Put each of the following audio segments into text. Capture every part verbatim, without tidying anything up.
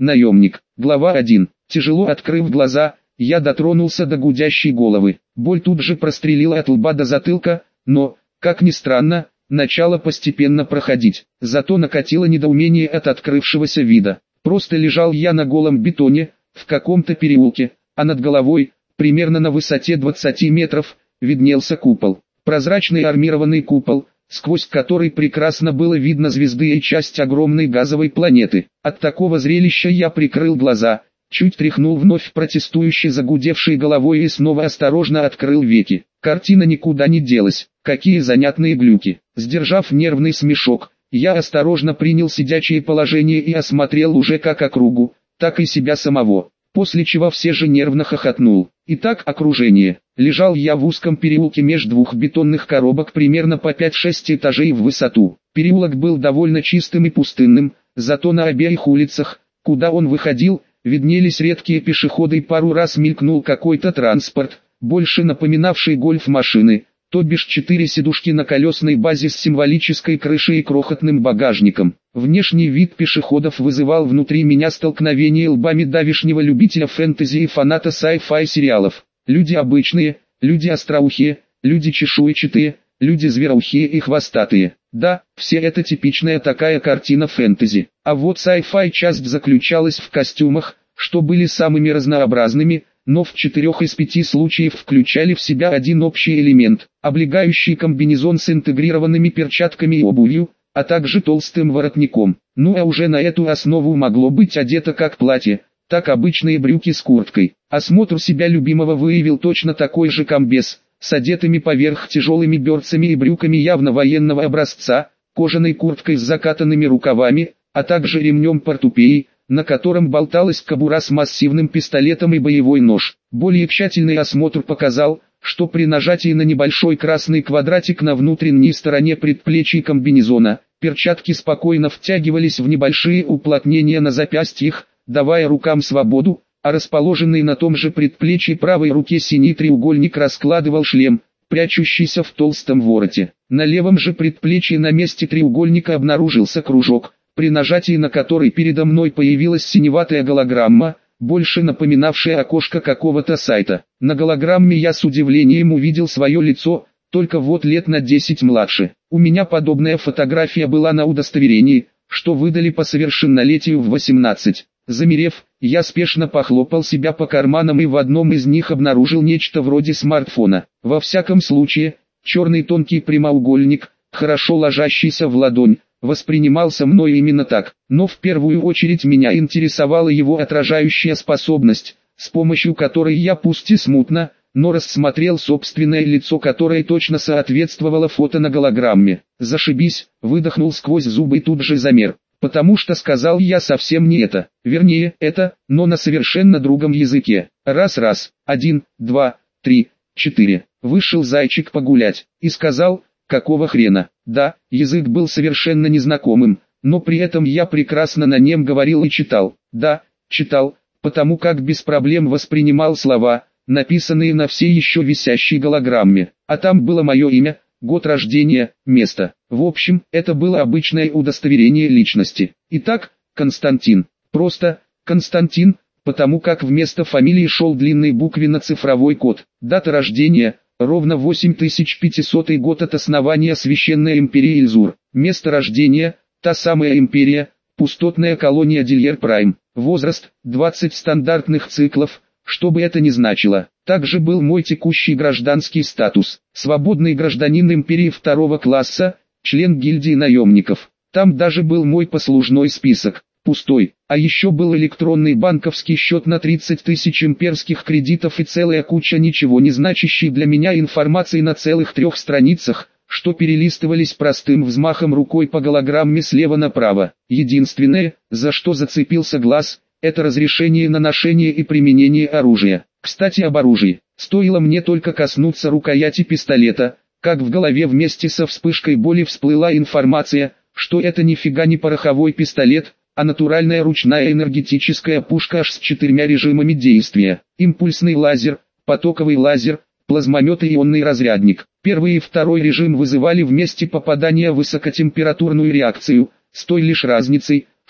Наемник. Глава один. Тяжело открыв глаза, я дотронулся до гудящей головы. Боль тут же прострелила от лба до затылка, но, как ни странно, начало постепенно проходить. Зато накатило недоумение от открывшегося вида. Просто лежал я на голом бетоне, в каком-то переулке, а над головой, примерно на высоте двадцати метров, виднелся купол. Прозрачный армированный купол, сквозь который прекрасно было видно звезды и часть огромной газовой планеты. От такого зрелища я прикрыл глаза, чуть тряхнул вновь протестующе загудевшей головой и снова осторожно открыл веки. Картина никуда не делась. Какие занятные глюки. Сдержав нервный смешок, я осторожно принял сидячее положение и осмотрел уже как округу, так и себя самого. После чего все же нервно хохотнул. Итак, окружение. Лежал я в узком переулке между двух бетонных коробок примерно по пять-шесть этажей в высоту. Переулок был довольно чистым и пустынным, зато на обеих улицах, куда он выходил, виднелись редкие пешеходы и пару раз мелькнул какой-то транспорт, больше напоминавший гольф-машины, то бишь четыре сидушки на колесной базе с символической крышей и крохотным багажником. Внешний вид пешеходов вызывал внутри меня столкновение лбами давешнего любителя фэнтези и фаната sci-fi сериалов. Люди обычные, люди остроухие, люди чешуйчатые, люди звероухие и хвостатые. Да, все это типичная такая картина фэнтези. А вот sci-fi часть заключалась в костюмах, что были самыми разнообразными, но в четырех из пяти случаев включали в себя один общий элемент – облегающий комбинезон с интегрированными перчатками и обувью, а также толстым воротником. Ну а уже на эту основу могло быть одето как платье, так обычные брюки с курткой. Осмотр себя любимого выявил точно такой же комбез, с одетыми поверх тяжелыми берцами и брюками явно военного образца, кожаной курткой с закатанными рукавами, а также ремнем портупеи, на котором болталась кобура с массивным пистолетом и боевой нож. Более тщательный осмотр показал, что при нажатии на небольшой красный квадратик на внутренней стороне предплечья комбинезона, перчатки спокойно втягивались в небольшие уплотнения на запястьях, давая рукам свободу, а расположенный на том же предплечье правой руке синий треугольник раскладывал шлем, прячущийся в толстом вороте. На левом же предплечье на месте треугольника обнаружился кружок, при нажатии на который передо мной появилась синеватая голограмма, больше напоминавшая окошко какого-то сайта. На голограмме я с удивлением увидел свое лицо, только вот лет на десять младше. У меня подобная фотография была на удостоверении, что выдали по совершеннолетию в восемнадцать. Замерев, я спешно похлопал себя по карманам и в одном из них обнаружил нечто вроде смартфона. Во всяком случае, черный тонкий прямоугольник, хорошо ложащийся в ладонь, воспринимался мной именно так, но в первую очередь меня интересовала его отражающая способность, с помощью которой я пусть и смутно, но рассмотрел собственное лицо, которое точно соответствовало фото на голограмме. Зашибись, выдохнул сквозь зубы и тут же замер, потому что сказал я совсем не это, вернее, это, но на совершенно другом языке. Раз-раз, один, два, три, четыре, вышел зайчик погулять, и сказал, какого хрена. Да, язык был совершенно незнакомым, но при этом я прекрасно на нем говорил и читал. Да, читал, потому как без проблем воспринимал слова, написанные на всей еще висящей голограмме. А там было мое имя, год рождения, место. В общем, это было обычное удостоверение личности. Итак, Константин. Просто Константин, потому как вместо фамилии шел длинный буквенно-цифровой код. Дата рождения – ровно восемь тысяч пятисотый год от основания Священной империи Ильзур. Место рождения – та самая империя, пустотная колония Дильер Прайм. Возраст – двадцать стандартных циклов, что бы это ни значило. Также был мой текущий гражданский статус. Свободный гражданин империи второго класса, член гильдии наемников. Там даже был мой послужной список. Пустой, а еще был электронный банковский счет на тридцать тысяч имперских кредитов и целая куча ничего не значащей для меня информации на целых трех страницах, что перелистывались простым взмахом рукой по голограмме слева направо. Единственное, за что зацепился глаз, это разрешение на ношение и применение оружия. Кстати об оружии, стоило мне только коснуться рукояти пистолета, как в голове вместе со вспышкой боли всплыла информация, что это нифига не пороховой пистолет, а натуральная ручная энергетическая пушка аж с четырьмя режимами действия. Импульсный лазер, потоковый лазер, плазмомет и ионный разрядник. Первый и второй режим вызывали вместе попадания высокотемпературную реакцию, с той лишь разницей,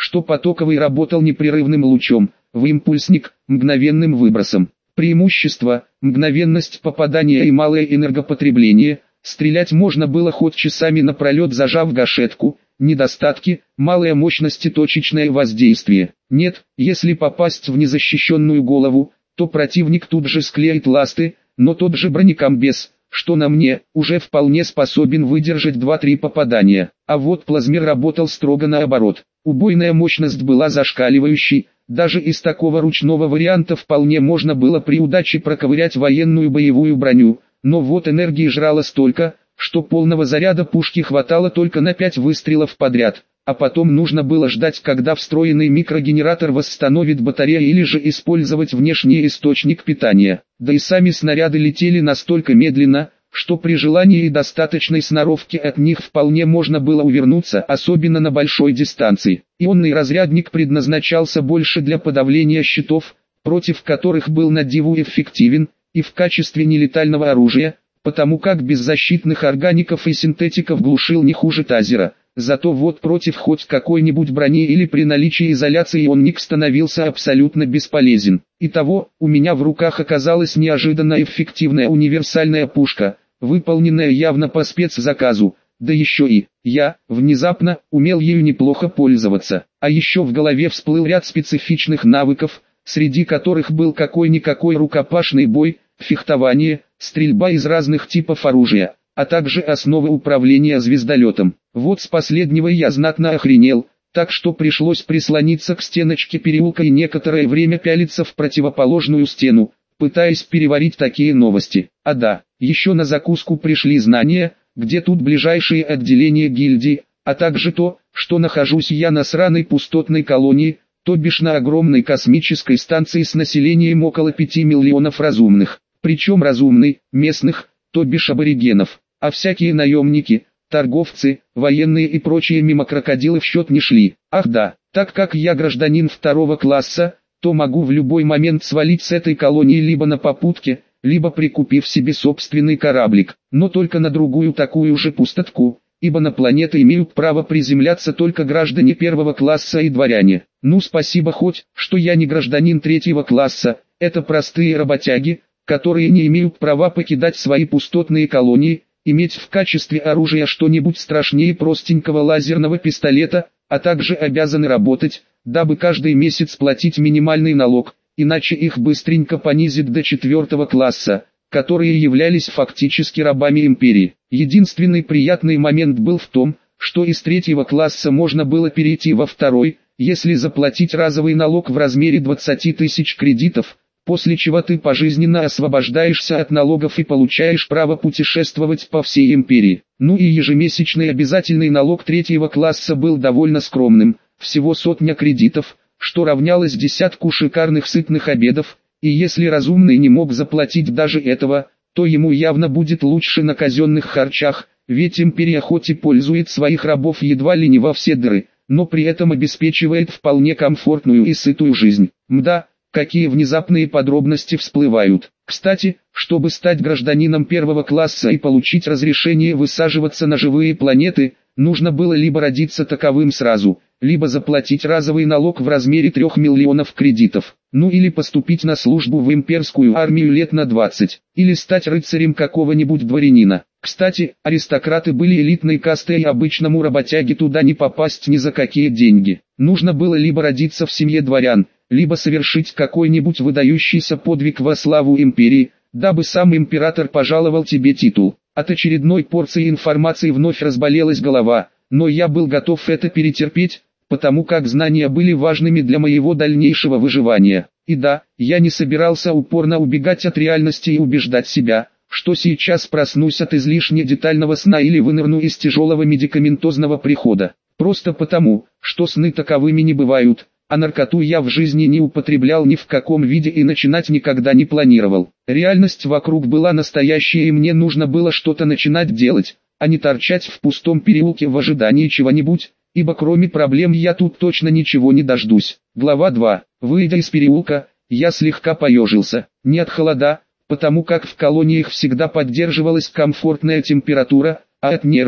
что потоковый работал непрерывным лучом, в импульсник – мгновенным выбросом. Преимущество – мгновенность попадания и малое энергопотребление, стрелять можно было хоть часами напролет, зажав гашетку. Недостатки – малая мощность и точечное воздействие. Нет, если попасть в незащищенную голову, то противник тут же склеит ласты, но тот же бронекомбез, что на мне, уже вполне способен выдержать два-три попадания. А вот плазмер работал строго наоборот. Убойная мощность была зашкаливающей, даже из такого ручного варианта вполне можно было при удаче проковырять военную боевую броню, но вот энергии жрало столько, что полного заряда пушки хватало только на пять выстрелов подряд, а потом нужно было ждать, когда встроенный микрогенератор восстановит батарею, или же использовать внешний источник питания. Да и сами снаряды летели настолько медленно, что при желании и достаточной сноровке от них вполне можно было увернуться, особенно на большой дистанции. Ионный разрядник предназначался больше для подавления щитов, против которых был на диву эффективен, и в качестве нелетального оружия, потому как беззащитных органиков и синтетиков глушил не хуже тазера. Зато вот против хоть какой-нибудь брони или при наличии изоляции ионник становился абсолютно бесполезен. Итого, у меня в руках оказалась неожиданно эффективная универсальная пушка, выполненная явно по спецзаказу, да еще и, я, внезапно, умел ею неплохо пользоваться. А еще в голове всплыл ряд специфичных навыков, среди которых был какой-никакой рукопашный бой, фехтование, стрельба из разных типов оружия, а также основы управления звездолетом. Вот с последнего я знатно охренел, так что пришлось прислониться к стеночке переулка и некоторое время пялиться в противоположную стену, пытаясь переварить такие новости. А да, еще на закуску пришли знания, где тут ближайшие отделения гильдии, а также то, что нахожусь я на сраной пустотной колонии, то бишь на огромной космической станции с населением около пяти миллионов разумных. Причем разумный, местных, то бишь аборигенов, а всякие наемники, торговцы, военные и прочие мимо крокодилы в счет не шли. Ах да, так как я гражданин второго класса, то могу в любой момент свалить с этой колонии либо на попутке, либо прикупив себе собственный кораблик, но только на другую такую же пустотку, ибо на планеты имеют право приземляться только граждане первого класса и дворяне. Ну спасибо хоть, что я не гражданин третьего класса, это простые работяги, которые не имеют права покидать свои пустотные колонии, иметь в качестве оружия что-нибудь страшнее простенького лазерного пистолета, а также обязаны работать, дабы каждый месяц платить минимальный налог, иначе их быстренько понизят до четвертого класса, которые являлись фактически рабами империи. Единственный приятный момент был в том, что из третьего класса можно было перейти во второй, если заплатить разовый налог в размере двадцати тысяч кредитов, после чего ты пожизненно освобождаешься от налогов и получаешь право путешествовать по всей империи. Ну и ежемесячный обязательный налог третьего класса был довольно скромным, всего сотня кредитов, что равнялось десятку шикарных сытных обедов, и если разумный не мог заплатить даже этого, то ему явно будет лучше на казенных харчах, ведь империя хоть и пользует своих рабов едва ли не во все дыры, но при этом обеспечивает вполне комфортную и сытую жизнь. Мда, какие внезапные подробности всплывают. Кстати, чтобы стать гражданином первого класса и получить разрешение высаживаться на живые планеты, нужно было либо родиться таковым сразу, либо заплатить разовый налог в размере трех миллионов кредитов, ну или поступить на службу в имперскую армию лет на двадцать, или стать рыцарем какого-нибудь дворянина. Кстати, аристократы были элитной кастой, и обычному работяге туда не попасть ни за какие деньги. Нужно было либо родиться в семье дворян, либо совершить какой-нибудь выдающийся подвиг во славу империи, дабы сам император пожаловал тебе титул. От очередной порции информации вновь разболелась голова, но я был готов это перетерпеть, потому как знания были важными для моего дальнейшего выживания. И да, я не собирался упорно убегать от реальности и убеждать себя, что сейчас проснусь от излишне детального сна или вынырну из тяжелого медикаментозного прихода. Просто потому, что сны таковыми не бывают, а наркоту я в жизни не употреблял ни в каком виде и начинать никогда не планировал. Реальность вокруг была настоящая, и мне нужно было что-то начинать делать, а не торчать в пустом переулке в ожидании чего-нибудь, ибо кроме проблем я тут точно ничего не дождусь. Глава два. Выйдя из переулка, я слегка поежился, не от холода, потому как в колониях всегда поддерживалась комфортная температура, а от нервов,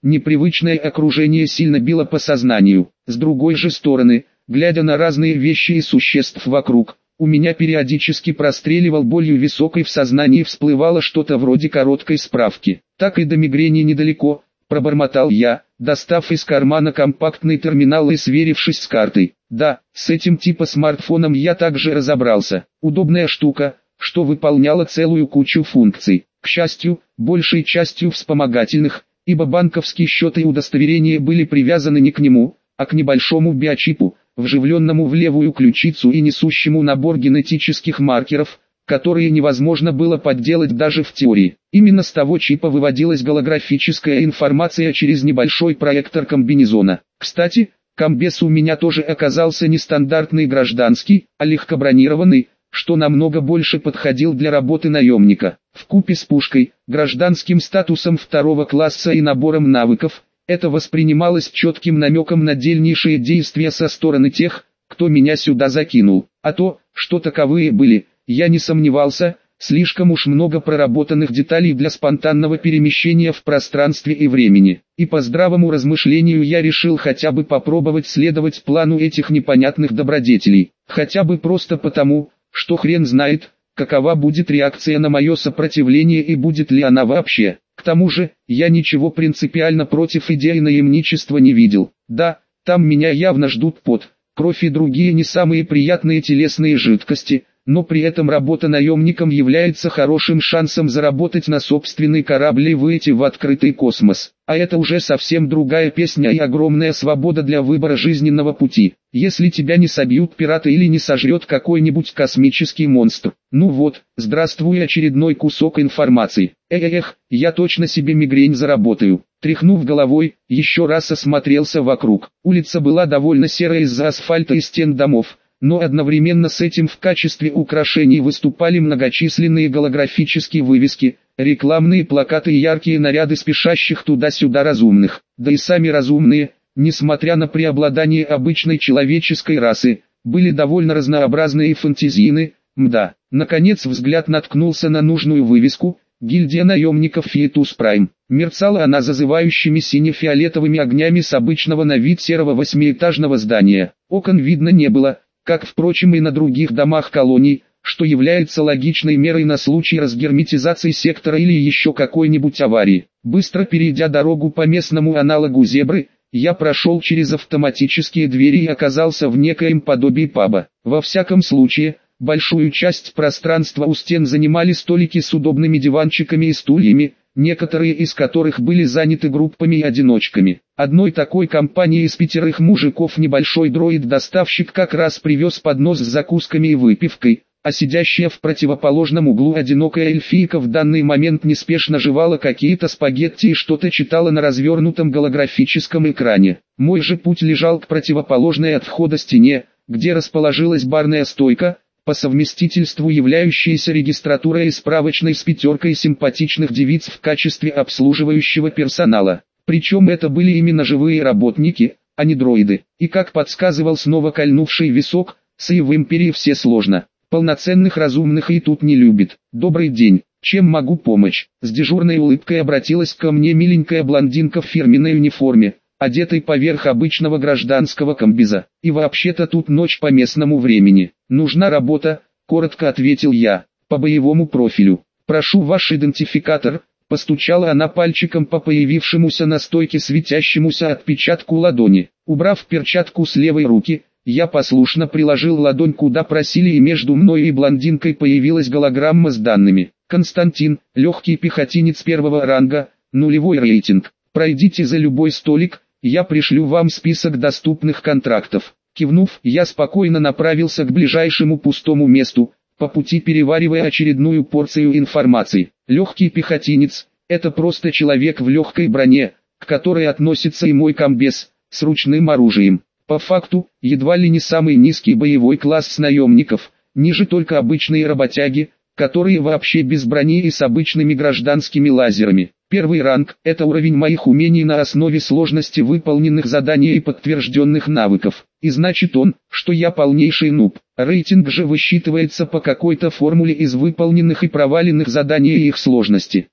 непривычное окружение сильно било по сознанию. С другой же стороны, глядя на разные вещи и существ вокруг, у меня периодически простреливал болью висок и в сознании всплывало что-то вроде короткой справки. Так и до мигрени недалеко, пробормотал я, достав из кармана компактный терминал и сверившись с картой. Да, с этим типа смартфоном я также разобрался. Удобная штука, что выполняла целую кучу функций. К счастью, большей частью вспомогательных, ибо банковские счеты и удостоверения были привязаны не к нему, а к небольшому биочипу, вживленному в левую ключицу и несущему набор генетических маркеров, которые невозможно было подделать даже в теории. Именно с того чипа выводилась голографическая информация через небольшой проектор комбинезона. Кстати, комбез у меня тоже оказался не стандартный гражданский, а легкобронированный, что намного больше подходил для работы наемника. Вкупе с пушкой, гражданским статусом второго класса и набором навыков, это воспринималось четким намеком на дальнейшие действия со стороны тех, кто меня сюда закинул. А то, что таковые были, я не сомневался, слишком уж много проработанных деталей для спонтанного перемещения в пространстве и времени. И по здравому размышлению я решил хотя бы попробовать следовать плану этих непонятных добродетелей. Хотя бы просто потому, что хрен знает, какова будет реакция на мое сопротивление и будет ли она вообще. К тому же, я ничего принципиально против идеи наемничества не видел. Да, там меня явно ждут пот, кровь и другие не самые приятные телесные жидкости, но при этом работа наемником является хорошим шансом заработать на собственный корабль и выйти в открытый космос. А это уже совсем другая песня и огромная свобода для выбора жизненного пути. Если тебя не собьют пираты или не сожрет какой-нибудь космический монстр. Ну вот, здравствуй, очередной кусок информации. Эх, я точно себе мигрень заработаю. Тряхнув головой, еще раз осмотрелся вокруг. Улица была довольно серая из-за асфальта и стен домов, но одновременно с этим в качестве украшений выступали многочисленные голографические вывески, рекламные плакаты и яркие наряды спешащих туда-сюда разумных. Да и сами разумные, несмотря на преобладание обычной человеческой расы, были довольно разнообразны и фантазийны. Мда. Наконец взгляд наткнулся на нужную вывеску: «Гильдия наемников Фиетус Прайм». Мерцала она зазывающими сине-фиолетовыми огнями с обычного на вид серого восьмиэтажного здания. Окон видно не было, как впрочем и на других домах колоний, что является логичной мерой на случай разгерметизации сектора или еще какой-нибудь аварии. Быстро перейдя дорогу по местному аналогу зебры, я прошел через автоматические двери и оказался в некоем подобии паба. Во всяком случае, большую часть пространства у стен занимали столики с удобными диванчиками и стульями, некоторые из которых были заняты группами и одиночками. Одной такой компании из пятерых мужиков небольшой дроид-доставщик как раз привез поднос с закусками и выпивкой, а сидящая в противоположном углу одинокая эльфийка в данный момент неспешно жевала какие-то спагетти и что-то читала на развернутом голографическом экране. Мой же путь лежал к противоположной от входа стене, где расположилась барная стойка, по совместительству являющаяся регистратурой и справочной с пятеркой симпатичных девиц в качестве обслуживающего персонала. Причем это были именно живые работники, а не дроиды. И как подсказывал снова кольнувший висок, с и в империи все сложно. Полноценных разумных и тут не любит. «Добрый день, чем могу помочь?» С дежурной улыбкой обратилась ко мне миленькая блондинка в фирменной униформе, одетой поверх обычного гражданского комбеза. «И вообще-то тут ночь по местному времени. Нужна работа», — коротко ответил я, — «по боевому профилю. Прошу ваш идентификатор», — постучала она пальчиком по появившемуся на стойке светящемуся отпечатку ладони. Убрав перчатку с левой руки, я послушно приложил ладонь куда просили, и между мной и блондинкой появилась голограмма с данными. «Константин, легкий пехотинец первого ранга, нулевой рейтинг. Пройдите за любой столик, я пришлю вам список доступных контрактов». Кивнув, я спокойно направился к ближайшему пустому месту, по пути переваривая очередную порцию информации. Легкий пехотинец – это просто человек в легкой броне, к которой относится и мой комбез, с ручным оружием. По факту, едва ли не самый низкий боевой класс наемников, ниже только обычные работяги, которые вообще без брони и с обычными гражданскими лазерами. Первый ранг – это уровень моих умений на основе сложности выполненных заданий и подтвержденных навыков. И значит он, что я полнейший нуб. Рейтинг же высчитывается по какой-то формуле из выполненных и проваленных заданий и их сложности.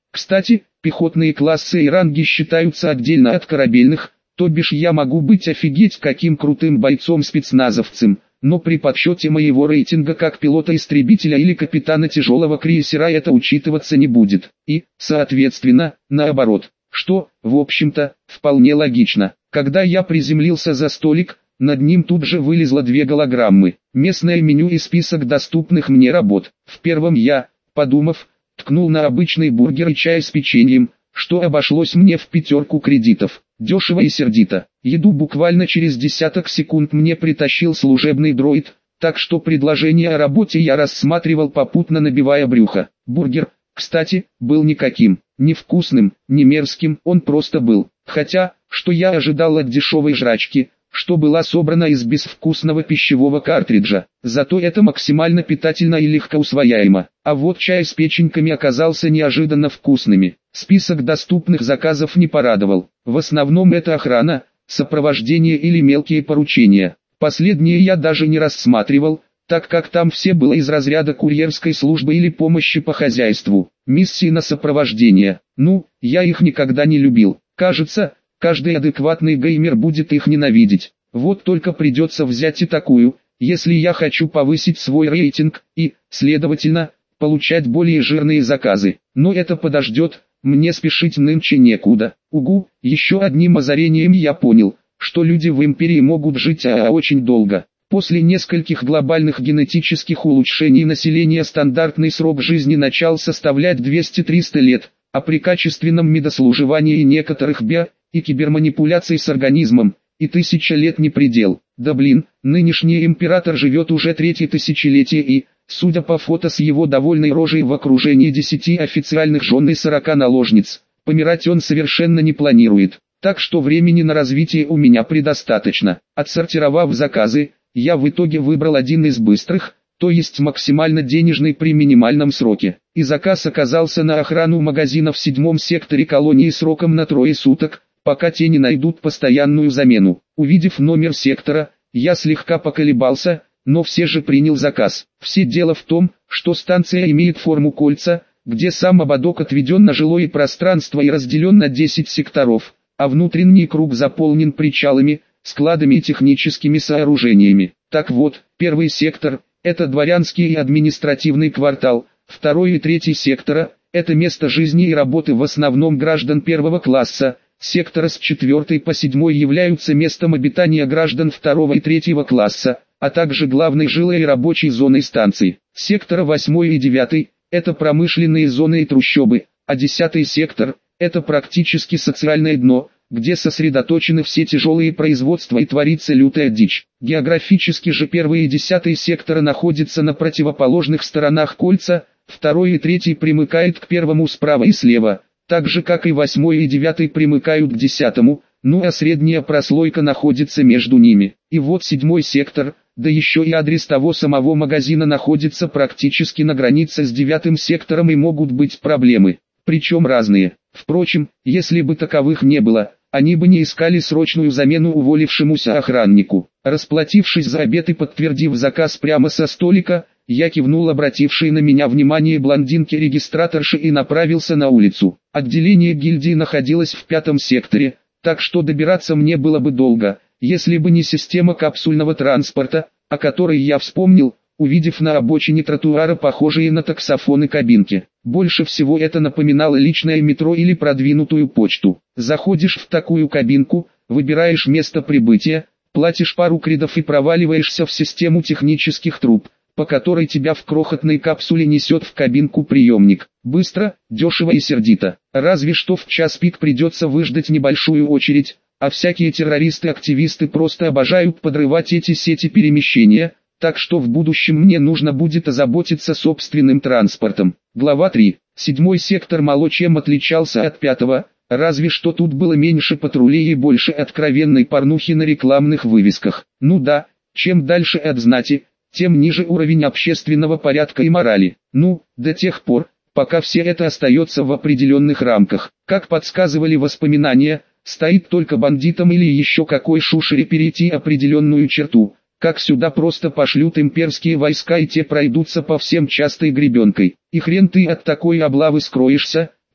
Кстати, пехотные классы и ранги считаются отдельно от корабельных, то бишь я могу быть офигеть каким крутым бойцом-спецназовцем, но при подсчете моего рейтинга как пилота-истребителя или капитана тяжелого крейсера это учитываться не будет. И, соответственно, наоборот, что, в общем-то, вполне логично. Когда я приземлился за столик, над ним тут же вылезло две голограммы. Местное меню и список доступных мне работ. В первом я, подумав, ткнул на обычный бургер и чай с печеньем, что обошлось мне в пятерку кредитов. Дешево и сердито. Еду буквально через десяток секунд мне притащил служебный дроид, так что предложение о работе я рассматривал попутно набивая брюхо. Бургер, кстати, был никаким, ни вкусным, ни мерзким, он просто был. Хотя, что я ожидал от дешевой жрачки, что была собрана из безвкусного пищевого картриджа. Зато это максимально питательно и легко усвояемо. А вот чай с печеньками оказался неожиданно вкусными. Список доступных заказов не порадовал. В основном это охрана, сопровождение или мелкие поручения. Последние я даже не рассматривал, так как там все было из разряда курьерской службы или помощи по хозяйству. Миссии на сопровождение. Ну, я их никогда не любил. Кажется, каждый адекватный геймер будет их ненавидеть. Вот только придется взять и такую, если я хочу повысить свой рейтинг и, следовательно, получать более жирные заказы. Но это подождет, мне спешить нынче некуда. Угу, еще одним озарением я понял, что люди в империи могут жить а, а очень долго. После нескольких глобальных генетических улучшений населения стандартный срок жизни начал составлять двести-триста лет, а при качественном медослуживании некоторых био- и киберманипуляций с организмом, и тысяча лет не предел. Да блин, нынешний император живет уже третье тысячелетие и, судя по фото с его довольной рожей в окружении десяти официальных жен и сорока наложниц, помирать он совершенно не планирует. Так что времени на развитие у меня предостаточно. Отсортировав заказы, я в итоге выбрал один из быстрых, то есть максимально денежный при минимальном сроке. И заказ оказался на охрану магазина в седьмом секторе колонии сроком на трое суток, пока те не найдут постоянную замену. Увидев номер сектора, я слегка поколебался, но все же принял заказ. Все дело в том, что станция имеет форму кольца, где сам ободок отведен на жилое пространство и разделен на десять секторов, а внутренний круг заполнен причалами, складами и техническими сооружениями. Так вот, первый сектор – это дворянский и административный квартал, второй и третий сектора – это место жизни и работы в основном граждан первого класса, сектора с четвёртой по седьмой являются местом обитания граждан второго и третьего класса, а также главной жилой и рабочей зоной станции. Сектора восьмой и девятый – это промышленные зоны и трущобы, а десятый сектор – это практически социальное дно, где сосредоточены все тяжелые производства и творится лютая дичь. Географически же первый и десятый сектора находятся на противоположных сторонах кольца, второй и третий примыкают к первому справа и слева, так же как и восьмой и девятый примыкают к десятому, ну а средняя прослойка находится между ними. И вот седьмой сектор, да еще и адрес того самого магазина находится практически на границе с девятым сектором и могут быть проблемы, причем разные. Впрочем, если бы таковых не было, они бы не искали срочную замену уволившемуся охраннику. Расплатившись за обед и подтвердив заказ прямо со столика, я кивнул обратившей на меня внимание блондинке-регистраторше и направился на улицу. Отделение гильдии находилось в пятом секторе, так что добираться мне было бы долго, если бы не система капсульного транспорта, о которой я вспомнил, увидев на обочине тротуара похожие на таксофоны кабинки. Больше всего это напоминало личное метро или продвинутую почту. Заходишь в такую кабинку, выбираешь место прибытия, платишь пару кредов и проваливаешься в систему технических труб, по которой тебя в крохотной капсуле несет в кабинку приемник. Быстро, дешево и сердито. Разве что в час пик придется выждать небольшую очередь, а всякие террористы-активисты просто обожают подрывать эти сети перемещения, так что в будущем мне нужно будет озаботиться собственным транспортом. Глава три. Седьмой сектор мало чем отличался от пятого, разве что тут было меньше патрулей и больше откровенной порнухи на рекламных вывесках. Ну да, чем дальше от знати, тем ниже уровень общественного порядка и морали. Ну, до тех пор, пока все это остается в определенных рамках. Как подсказывали воспоминания, стоит только бандитам или еще какой шушере перейти определенную черту, как сюда просто пошлют имперские войска и те пройдутся по всем частой гребенкой. И хрен ты от такой облавы скроешься,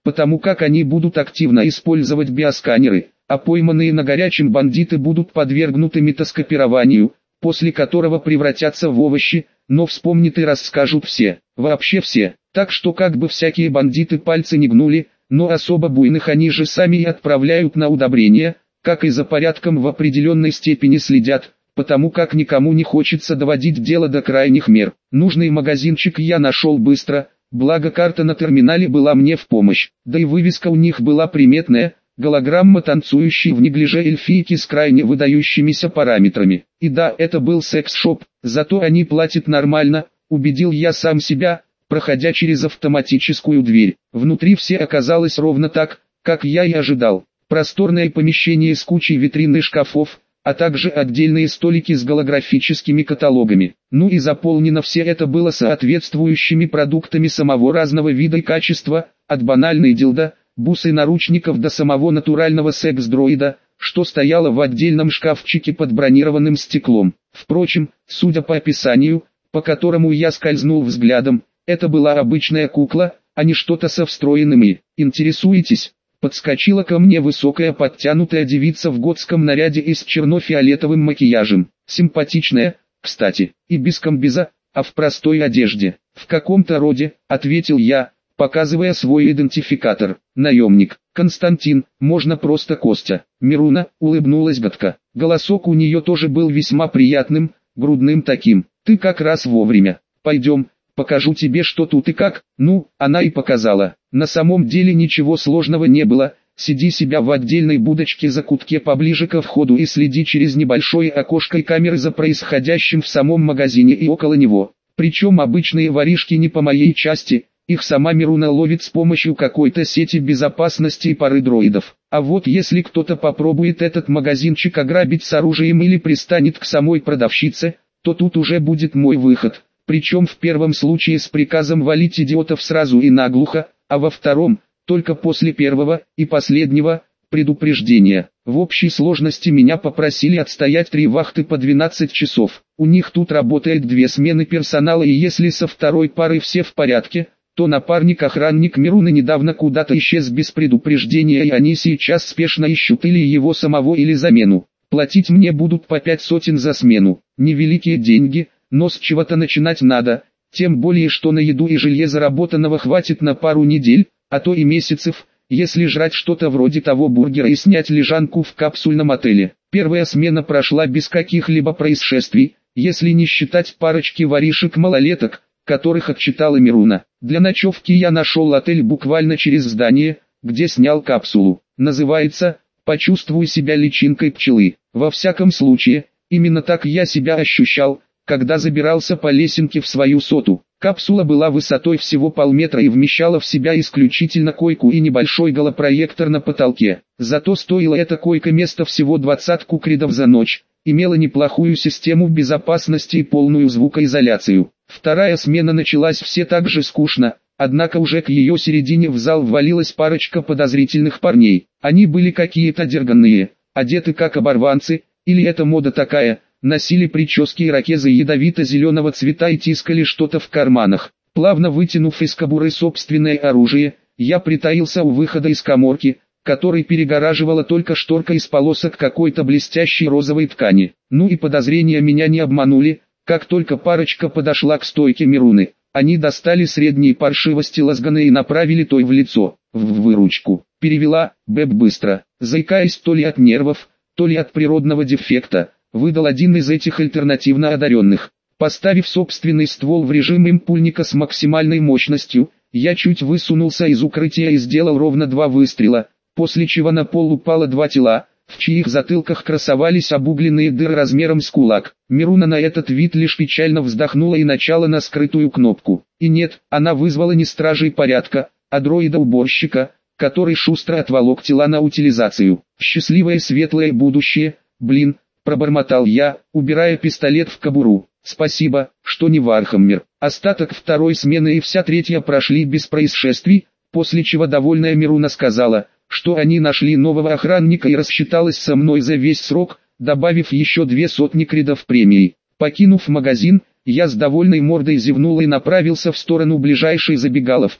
потому как они будут активно использовать биосканеры, а пойманные на горячем бандиты будут подвергнуты метаскопированию, после которого превратятся в овощи, но вспомнят и расскажут все, вообще все. Так что как бы всякие бандиты пальцы не гнули, но особо буйных они же сами и отправляют на удобрения, как и за порядком в определенной степени следят, потому как никому не хочется доводить дело до крайних мер. Нужный магазинчик я нашел быстро, благо карта на терминале была мне в помощь, да и вывеска у них была приметная, голограмма танцующей в неглиже эльфийки с крайне выдающимися параметрами. И да, это был секс-шоп, зато они платят нормально, убедил я сам себя, проходя через автоматическую дверь. Внутри все оказалось ровно так, как я и ожидал. Просторное помещение с кучей витрин и шкафов, а также отдельные столики с голографическими каталогами. Ну и заполнено все это было соответствующими продуктами самого разного вида и качества, от банальной дилдо, бус и наручников до самого натурального секс-дроида, что стояло в отдельном шкафчике под бронированным стеклом. Впрочем, судя по описанию, по которому я скользнул взглядом, это была обычная кукла, а не что-то со встроенным и. «Интересуетесь?» Подскочила ко мне высокая подтянутая девица в готском наряде и с черно-фиолетовым макияжем. Симпатичная, кстати, и без комбеза, а в простой одежде. «В каком-то роде», — ответил я, показывая свой идентификатор. «Наемник. Константин, можно просто Костя». Мируна улыбнулась гадко. Голосок у нее тоже был весьма приятным, грудным таким. «Ты как раз вовремя. Пойдем, покажу тебе, что тут и как». Ну, она и показала. На самом деле ничего сложного не было. Сиди себя в отдельной будочке-закутке поближе ко входу и следи через небольшое окошко камеры за происходящим в самом магазине и около него. Причем обычные воришки не по моей части, их сама Мируна ловит с помощью какой-то сети безопасности и пары дроидов. А вот если кто-то попробует этот магазинчик ограбить с оружием или пристанет к самой продавщице, то тут уже будет мой выход. Причем в первом случае с приказом валить идиотов сразу и наглухо, а во втором, только после первого и последнего предупреждения. В общей сложности меня попросили отстоять три вахты по двенадцать часов. У них тут работает две смены персонала, и если со второй парой все в порядке, то напарник-охранник Мируны недавно куда-то исчез без предупреждения, и они сейчас спешно ищут или его самого, или замену. Платить мне будут по пять сотен за смену. Невеликие деньги, но с чего-то начинать надо, тем более что на еду и жилье заработанного хватит на пару недель, а то и месяцев, если жрать что-то вроде того бургера и снять лежанку в капсульном отеле. Первая смена прошла без каких-либо происшествий, если не считать парочки воришек-малолеток, которых отчитала Мируна. Для ночевки я нашел отель буквально через здание, где снял капсулу. Называется «Почувствуй себя личинкой пчелы». Во всяком случае, именно так я себя ощущал, когда забирался по лесенке в свою соту. Капсула была высотой всего полметра и вмещала в себя исключительно койку и небольшой голопроектор на потолке. Зато стоила эта койка места всего двадцатку кридов за ночь, имела неплохую систему безопасности и полную звукоизоляцию. Вторая смена началась все так же скучно, однако уже к ее середине в зал ввалилась парочка подозрительных парней. Они были какие-то дерганные, одеты как оборванцы, или это мода такая, носили прически и ракезы ядовито-зеленого цвета и тискали что-то в карманах. Плавно вытянув из кобуры собственное оружие, я притаился у выхода из каморки, который перегораживала только шторка из полосок какой-то блестящей розовой ткани. Ну и подозрения меня не обманули. Как только парочка подошла к стойке Мируны, они достали средней паршивости лазганы и направили той в лицо. В выручку. Перевела Бэб быстро, заикаясь то ли от нервов, то ли от природного дефекта, выдал один из этих альтернативно одаренных. Поставив собственный ствол в режим импульника с максимальной мощностью, я чуть высунулся из укрытия и сделал ровно два выстрела, после чего на пол упало два тела, в чьих затылках красовались обугленные дыры размером с кулак. Мируна на этот вид лишь печально вздохнула и нажала на скрытую кнопку. И нет, она вызвала не стражей порядка, а дроида-уборщика, который шустро отволок тела на утилизацию. Счастливое светлое будущее, блин, пробормотал я, убирая пистолет в кобуру. Спасибо, что не Вархаммер. Остаток второй смены и вся третья прошли без происшествий, после чего довольная Мируна сказала, что они нашли нового охранника и рассчиталась со мной за весь срок, добавив еще две сотни кридов премии. Покинув магазин, я с довольной мордой зевнул и направился в сторону ближайшей забегаловки,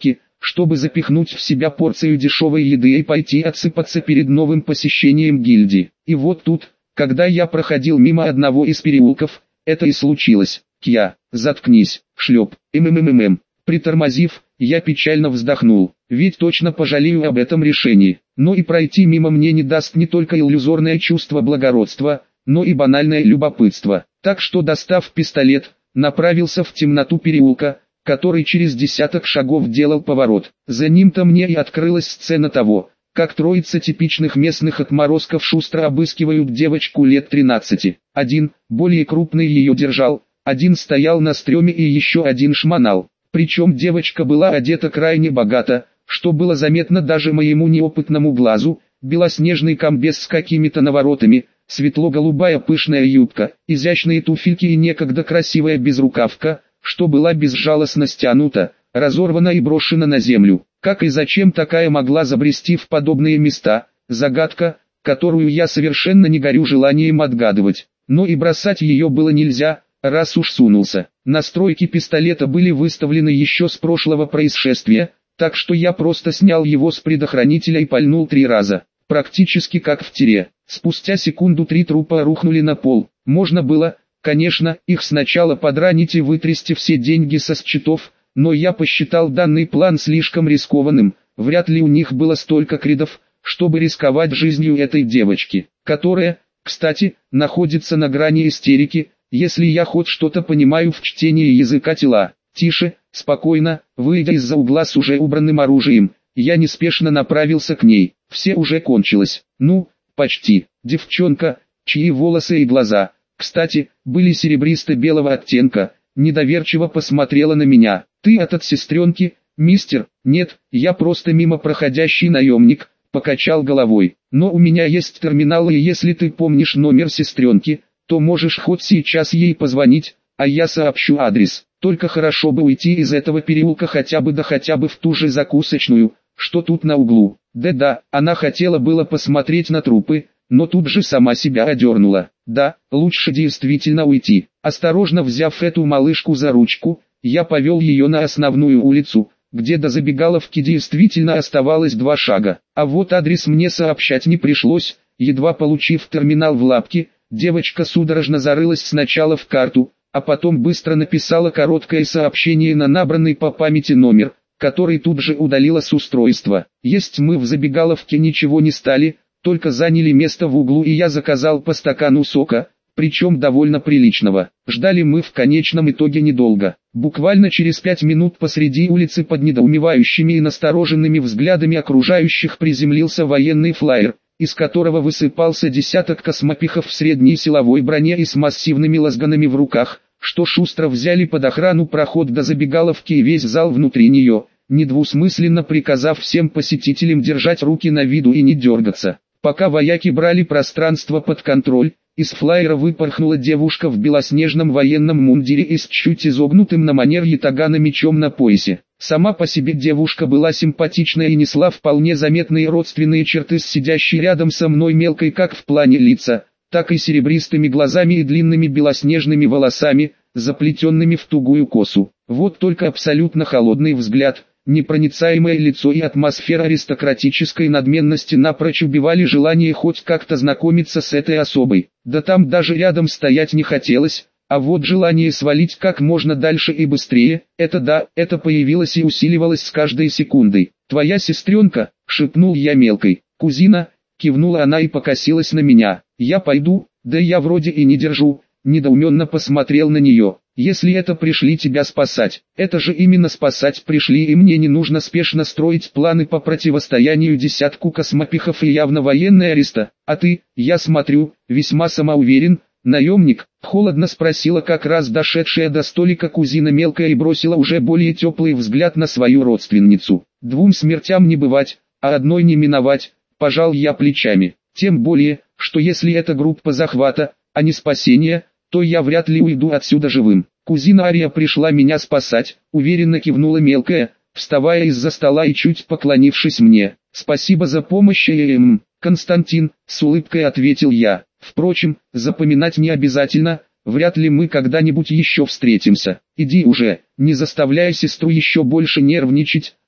чтобы запихнуть в себя порцию дешевой еды и пойти отсыпаться перед новым посещением гильдии. И вот тут, когда я проходил мимо одного из переулков, это и случилось. Кья, заткнись, шлеп, ммммм. Притормозив, я печально вздохнул, ведь точно пожалею об этом решении. Но и пройти мимо мне не даст не только иллюзорное чувство благородства, но и банальное любопытство. Так что, достав пистолет, направился в темноту переулка, который через десяток шагов делал поворот. За ним-то мне и открылась сцена того, как троица типичных местных отморозков шустро обыскивают девочку лет тринадцати. Один, более крупный, ее держал, один стоял на стреме и еще один шмонал. Причем девочка была одета крайне богато, что было заметно даже моему неопытному глазу: белоснежный комбез с какими-то наворотами, светло-голубая пышная юбка, изящные туфельки и некогда красивая безрукавка, что была безжалостно стянута, разорвана и брошена на землю. Как и зачем такая могла забрести в подобные места, загадка, которую я совершенно не горю желанием отгадывать. Но и бросать ее было нельзя, раз уж сунулся. Настройки пистолета были выставлены еще с прошлого происшествия, так что я просто снял его с предохранителя и пальнул три раза, практически как в тире. Спустя секунду три трупа рухнули на пол. Можно было, конечно, их сначала подранить и вытрясти все деньги со счетов, но я посчитал данный план слишком рискованным. Вряд ли у них было столько кредов, чтобы рисковать жизнью этой девочки, которая, кстати, находится на грани истерики, если я хоть что-то понимаю в чтении языка тела. Тише, спокойно, выйдя из-за угла с уже убранным оружием, я неспешно направился к ней. Все уже кончилось. Ну, почти. Девчонка, чьи волосы и глаза, кстати, были серебристо-белого оттенка, недоверчиво посмотрела на меня. «Ты от сестренки, мистер?» «Нет, я просто мимо проходящий наемник», покачал головой. «Но у меня есть терминал, и если ты помнишь номер сестренки, то можешь хоть сейчас ей позвонить, а я сообщу адрес. Только хорошо бы уйти из этого переулка хотя бы да хотя бы в ту же закусочную, что тут на углу». Да-да, она хотела было посмотреть на трупы, но тут же сама себя одернула. Да, лучше действительно уйти. Осторожно взяв эту малышку за ручку, я повел ее на основную улицу, где до забегаловки действительно оставалось два шага. А вот адрес мне сообщать не пришлось. Едва получив терминал в лапки, девочка судорожно зарылась сначала в карту, а потом быстро написала короткое сообщение на набранный по памяти номер, который тут же удалила с устройства. Есть мы в забегаловке ничего не стали, только заняли место в углу, и я заказал по стакану сока, причем довольно приличного. Ждали мы в конечном итоге недолго. Буквально через пять минут посреди улицы под недоумевающими и настороженными взглядами окружающих приземлился военный флайер, из которого высыпался десяток космопихов в средней силовой броне и с массивными лазганами в руках, что шустро взяли под охрану проход до забегаловки и весь зал внутри нее, недвусмысленно приказав всем посетителям держать руки на виду и не дергаться. Пока вояки брали пространство под контроль, из флайера выпорхнула девушка в белоснежном военном мундире и с чуть изогнутым на манер ятагана мечом на поясе. Сама по себе девушка была симпатичная и несла вполне заметные родственные черты с сидящей рядом со мной мелкой как в плане лица, так и серебристыми глазами и длинными белоснежными волосами, заплетенными в тугую косу. Вот только абсолютно холодный взгляд, непроницаемое лицо и атмосфера аристократической надменности напрочь убивали желание хоть как-то знакомиться с этой особой. Да там даже рядом стоять не хотелось, а вот желание свалить как можно дальше и быстрее, это да, это появилось и усиливалось с каждой секундой. «Твоя сестренка?» — шепнул я мелкой. «Кузина?» — кивнула она и покосилась на меня. «Я пойду?» «Да я вроде и не держу», — недоуменно посмотрел на нее. «Если это пришли тебя спасать, это же именно спасать пришли, и мне не нужно спешно строить планы по противостоянию десятку космопихов и явно военной ареста. А ты, я смотрю, весьма самоуверен, наемник?» — холодно спросила как раз дошедшая до столика кузина мелкая и бросила уже более теплый взгляд на свою родственницу. «Двум смертям не бывать, а одной не миновать», — пожал я плечами. «Тем более, что если это группа захвата, а не спасения, то я вряд ли уйду отсюда живым. Кузина Ария пришла меня спасать», — уверенно кивнула мелкая, вставая из-за стола и чуть поклонившись мне. «Спасибо за помощь, эм, Константин», — с улыбкой ответил я. «Впрочем, запоминать не обязательно, вряд ли мы когда-нибудь еще встретимся. Иди уже, не заставляй сестру еще больше нервничать»,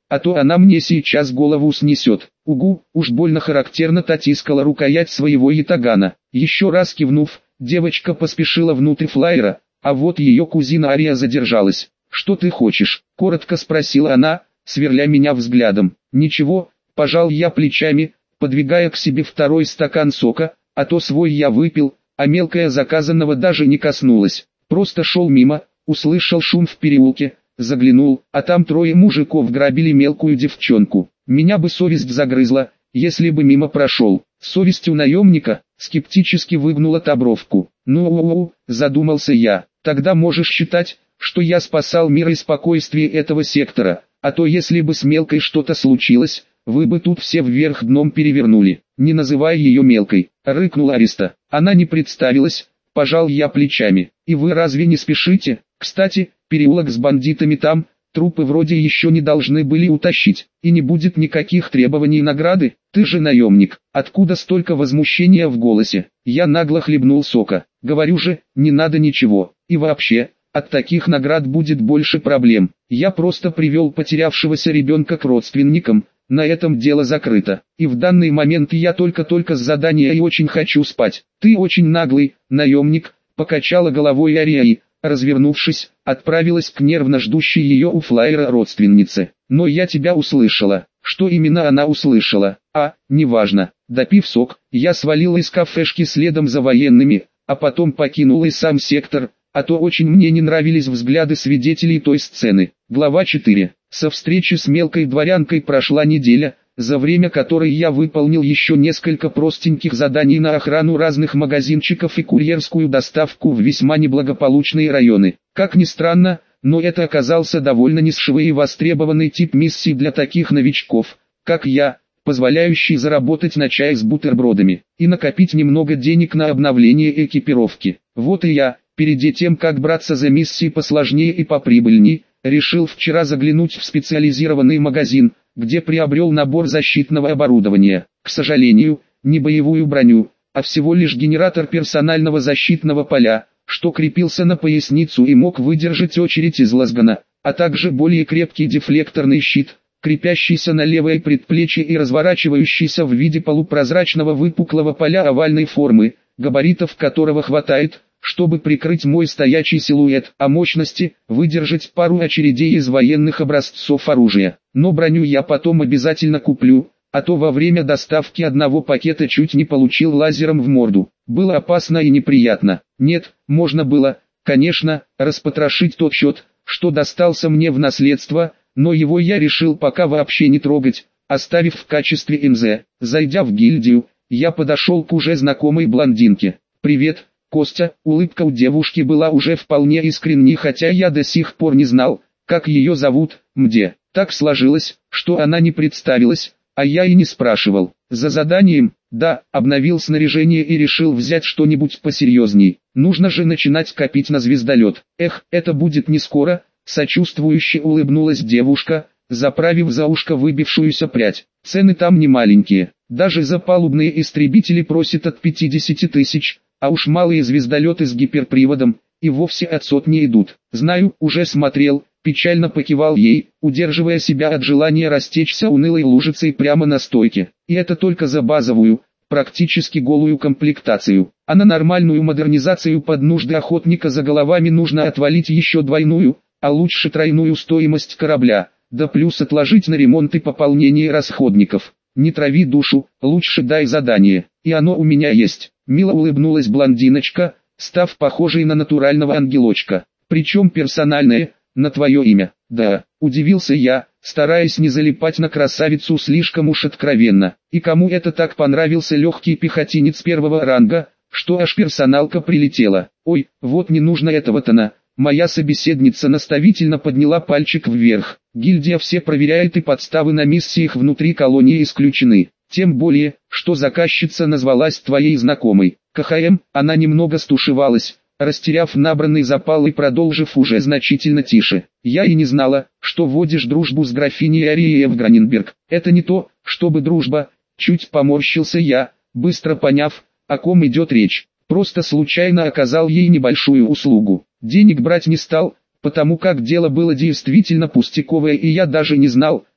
а то она мне сейчас голову снесет. Угу, уж больно характерно татискала рукоять своего ятагана. Еще раз кивнув, девочка поспешила внутрь флайера, а вот ее кузина Ария задержалась. «Что ты хочешь?» – коротко спросила она, сверля меня взглядом. «Ничего», – пожал я плечами, подвигая к себе второй стакан сока, а то свой я выпил, а мелкая заказанного даже не коснулась. Просто шел мимо, услышал шум в переулке, заглянул, а там трое мужиков грабили мелкую девчонку. Меня бы совесть загрызла, если бы мимо прошел. Совесть у наемника, скептически выгнула та бровку. Ну, задумался я, тогда можешь считать, что я спасал мир и спокойствие этого сектора, а то если бы с мелкой что-то случилось, вы бы тут все вверх дном перевернули. Не называй ее мелкой, рыкнула Ариста. Она не представилась, пожал я плечами. И вы разве не спешите? Кстати, переулок с бандитами там, трупы вроде еще не должны были утащить, и не будет никаких требований награды. Ты же наемник, откуда столько возмущения в голосе? Я нагло хлебнул сока. Говорю же, не надо ничего, и вообще, от таких наград будет больше проблем. Я просто привел потерявшегося ребенка к родственникам, на этом дело закрыто. И в данный момент я только-только с задания и очень хочу спать. Ты очень наглый, наемник, покачала головой Ария и, развернувшись, отправилась к нервно ждущей ее у флайера родственнице. Но я тебя услышала. Что именно она услышала? А, неважно. Допив сок, я свалила из кафешки следом за военными, а потом покинула и сам сектор, а то очень мне не нравились взгляды свидетелей той сцены. Глава четыре. Со встречи с мелкой дворянкой прошла неделя, за время которой я выполнил еще несколько простеньких заданий на охрану разных магазинчиков и курьерскую доставку в весьма неблагополучные районы. Как ни странно, но это оказался довольно нишевый и востребованный тип миссий для таких новичков, как я, позволяющий заработать на чай с бутербродами и накопить немного денег на обновление экипировки. Вот и я, перед тем как браться за миссии посложнее и поприбыльней, решил вчера заглянуть в специализированный магазин, где приобрел набор защитного оборудования. К сожалению, не боевую броню, а всего лишь генератор персонального защитного поля, что крепился на поясницу и мог выдержать очередь из лазгана, а также более крепкий дефлекторный щит, крепящийся на левое предплечье и разворачивающийся в виде полупрозрачного выпуклого поля овальной формы, габаритов которого хватает, чтобы прикрыть мой стоячий силуэт, а мощности выдержать пару очередей из военных образцов оружия. Но броню я потом обязательно куплю, а то во время доставки одного пакета чуть не получил лазером в морду. Было опасно и неприятно. Нет, можно было, конечно, распотрошить тот счет, что достался мне в наследство, но его я решил пока вообще не трогать, оставив в качестве эм зэ. Зайдя в гильдию, я подошел к уже знакомой блондинке. «Привет, Костя». Улыбка у девушки была уже вполне искренней, хотя я до сих пор не знал, как ее зовут. Мне так сложилось, что она не представилась, а я и не спрашивал. За заданием, да, обновил снаряжение и решил взять что-нибудь посерьезней. Нужно же начинать копить на звездолет. Эх, это будет не скоро, сочувствующе улыбнулась девушка, заправив за ушко выбившуюся прядь. Цены там не маленькие, даже за палубные истребители просят от пятидесяти тысяч, а уж малые звездолеты с гиперприводом и вовсе от сотни идут. Знаю, уже смотрел. Печально покивал ей, удерживая себя от желания растечься унылой лужицей прямо на стойке. И это только за базовую, практически голую комплектацию. А на нормальную модернизацию под нужды охотника за головами нужно отвалить еще двойную, а лучше тройную стоимость корабля, да плюс отложить на ремонт и пополнение расходников. Не трави душу, лучше дай задание, и оно у меня есть. Мило улыбнулась блондиночка, став похожей на натурального ангелочка. Причем персональное, на твое имя. Да, удивился я, стараясь не залипать на красавицу слишком уж откровенно. И кому это так понравился легкий пехотинец первого ранга, что аж персоналка прилетела. Ой, вот не нужно этого тона. Моя собеседница наставительно подняла пальчик вверх. Гильдия все проверяет и подставы на миссиях внутри колонии исключены. Тем более, что заказчица назвалась твоей знакомой. КХМ, она немного стушевалась, растеряв набранный запал и продолжив уже значительно тише. Я и не знала, что водишь дружбу с графиней Арией Евграненберг. Это не то, чтобы дружба, чуть поморщился я, быстро поняв, о ком идет речь. Просто случайно оказал ей небольшую услугу. Денег брать не стал, потому как дело было действительно пустяковое и я даже не знал,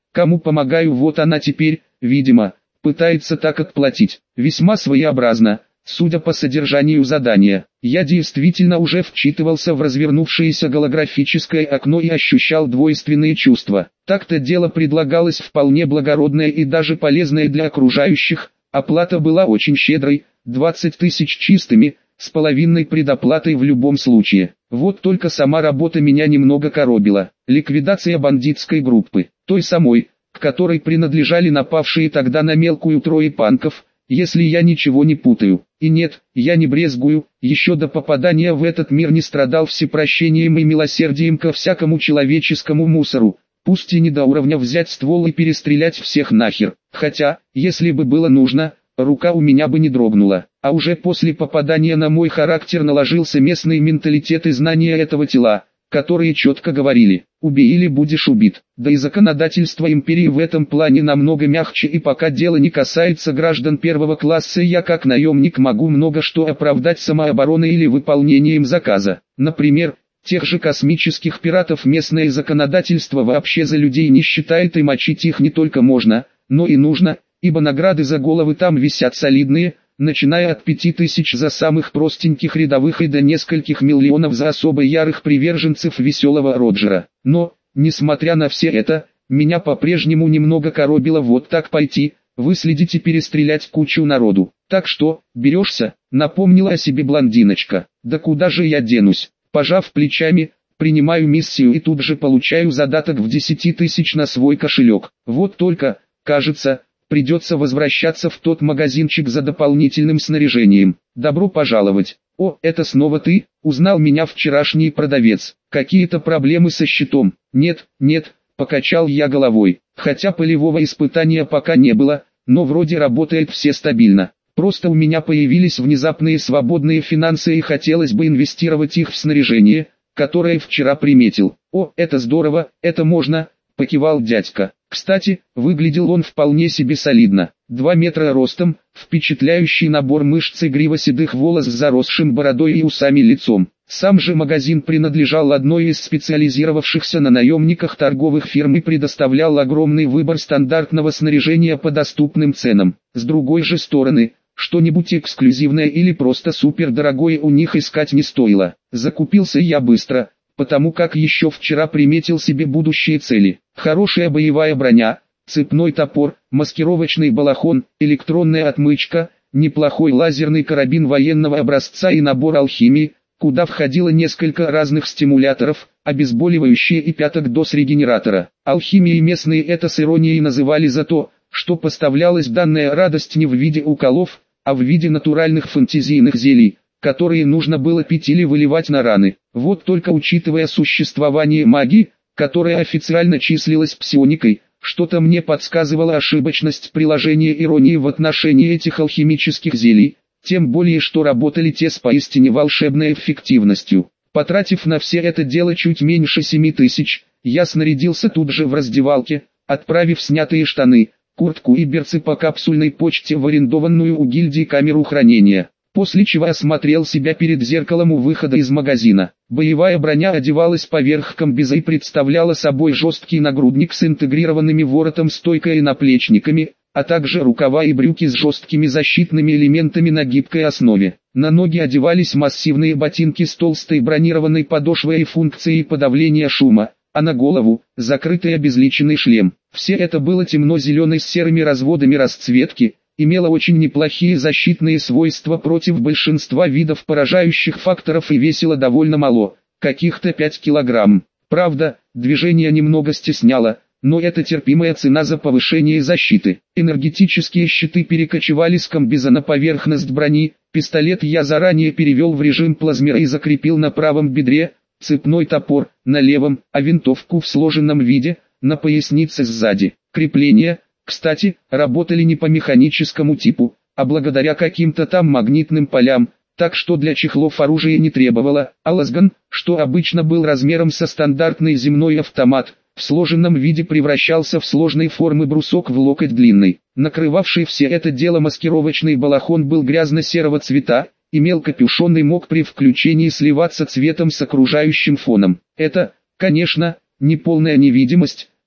Кому помогаю, вот она теперь, видимо, пытается так отплатить. Весьма своеобразно, судя по содержанию задания. Я действительно уже вчитывался в развернувшееся голографическое окно и ощущал двойственные чувства. Так-то дело предлагалось вполне благородное и даже полезное для окружающих. Оплата была очень щедрой, двадцать тысяч чистыми, с половинной предоплатой в любом случае. Вот только сама работа меня немного коробила. Ликвидация бандитской группы, той самой, к которой принадлежали напавшие тогда на мелкую трое панков, если я ничего не путаю. И нет, я не брезгую, еще до попадания в этот мир не страдал всепрощением и милосердием ко всякому человеческому мусору. Пусть и не до уровня взять ствол и перестрелять всех нахер. Хотя, если бы было нужно, рука у меня бы не дрогнула. А уже после попадания на мой характер наложился местный менталитет и знания этого тела, которые четко говорили: убей или будешь убит. Да и законодательство империи в этом плане намного мягче, и пока дело не касается граждан первого класса, я как наемник могу много что оправдать самообороной или выполнением заказа. Например, тех же космических пиратов местное законодательство вообще за людей не считает, и мочить их не только можно, но и нужно, ибо награды за головы там висят солидные, начиная от пяти тысяч за самых простеньких рядовых и до нескольких миллионов за особо ярых приверженцев веселого Роджера. Но, несмотря на все это, меня по-прежнему немного коробило вот так пойти, выследить и перестрелять кучу народу. Так что, берешься, напомнила о себе блондиночка. Да куда же я денусь? Пожав плечами, принимаю миссию и тут же получаю задаток в десять тысяч на свой кошелек. Вот только, кажется, придется возвращаться в тот магазинчик за дополнительным снаряжением. Добро пожаловать. О, это снова ты? Узнал меня вчерашний продавец. Какие-то проблемы со счетом? Нет, нет, покачал я головой. Хотя полевого испытания пока не было, но вроде работает все стабильно. Просто у меня появились внезапные свободные финансы и хотелось бы инвестировать их в снаряжение, которое вчера приметил. О, это здорово, это можно, покивал дядька. Кстати, выглядел он вполне себе солидно. Два метра ростом, впечатляющий набор мышц и грива седых волос с заросшим бородой и усами лицом. Сам же магазин принадлежал одной из специализировавшихся на наемниках торговых фирм и предоставлял огромный выбор стандартного снаряжения по доступным ценам. С другой же стороны, что-нибудь эксклюзивное или просто супердорогое у них искать не стоило. Закупился я быстро, потому как еще вчера приметил себе будущие цели. Хорошая боевая броня, цепной топор, маскировочный балахон, электронная отмычка, неплохой лазерный карабин военного образца и набор алхимии, куда входило несколько разных стимуляторов, обезболивающие и пяток доз регенератора. Алхимией местные это с иронией называли за то, что поставлялась данная радость не в виде уколов, а в виде натуральных фантазийных зелий, которые нужно было пить или выливать на раны. Вот только учитывая существование магии, которая официально числилась псионикой, что-то мне подсказывало ошибочность приложения иронии в отношении этих алхимических зелий, тем более что работали те с поистине волшебной эффективностью. Потратив на все это дело чуть меньше семи тысяч, я снарядился тут же в раздевалке, отправив снятые штаны, куртку и берцы по капсульной почте в арендованную у гильдии камеру хранения. После чего осмотрел себя перед зеркалом у выхода из магазина. Боевая броня одевалась поверх комбеза и представляла собой жесткий нагрудник с интегрированными воротом-стойкой и наплечниками, а также рукава и брюки с жесткими защитными элементами на гибкой основе. На ноги одевались массивные ботинки с толстой бронированной подошвой и функцией подавления шума, а на голову – закрытый обезличенный шлем. Все это было темно-зеленой с серыми разводами расцветки, имело очень неплохие защитные свойства против большинства видов поражающих факторов и весило довольно мало, каких-то пять килограмм. Правда, движение немного стесняло, но это терпимая цена за повышение защиты. Энергетические щиты перекочевали с комбеза на поверхность брони, пистолет я заранее перевел в режим плазмера и закрепил на правом бедре, цепной топор на левом, а винтовку в сложенном виде, на пояснице сзади. Крепления, кстати, работали не по механическому типу, а благодаря каким-то там магнитным полям, так что для чехлов оружие не требовало, а лазган, что обычно был размером со стандартный земной автомат, в сложенном виде превращался в сложной формы брусок в локоть длинный. Накрывавший все это дело маскировочный балахон был грязно-серого цвета, имел капюшон и мог при включении сливаться цветом с окружающим фоном. Это, конечно, не полная невидимость,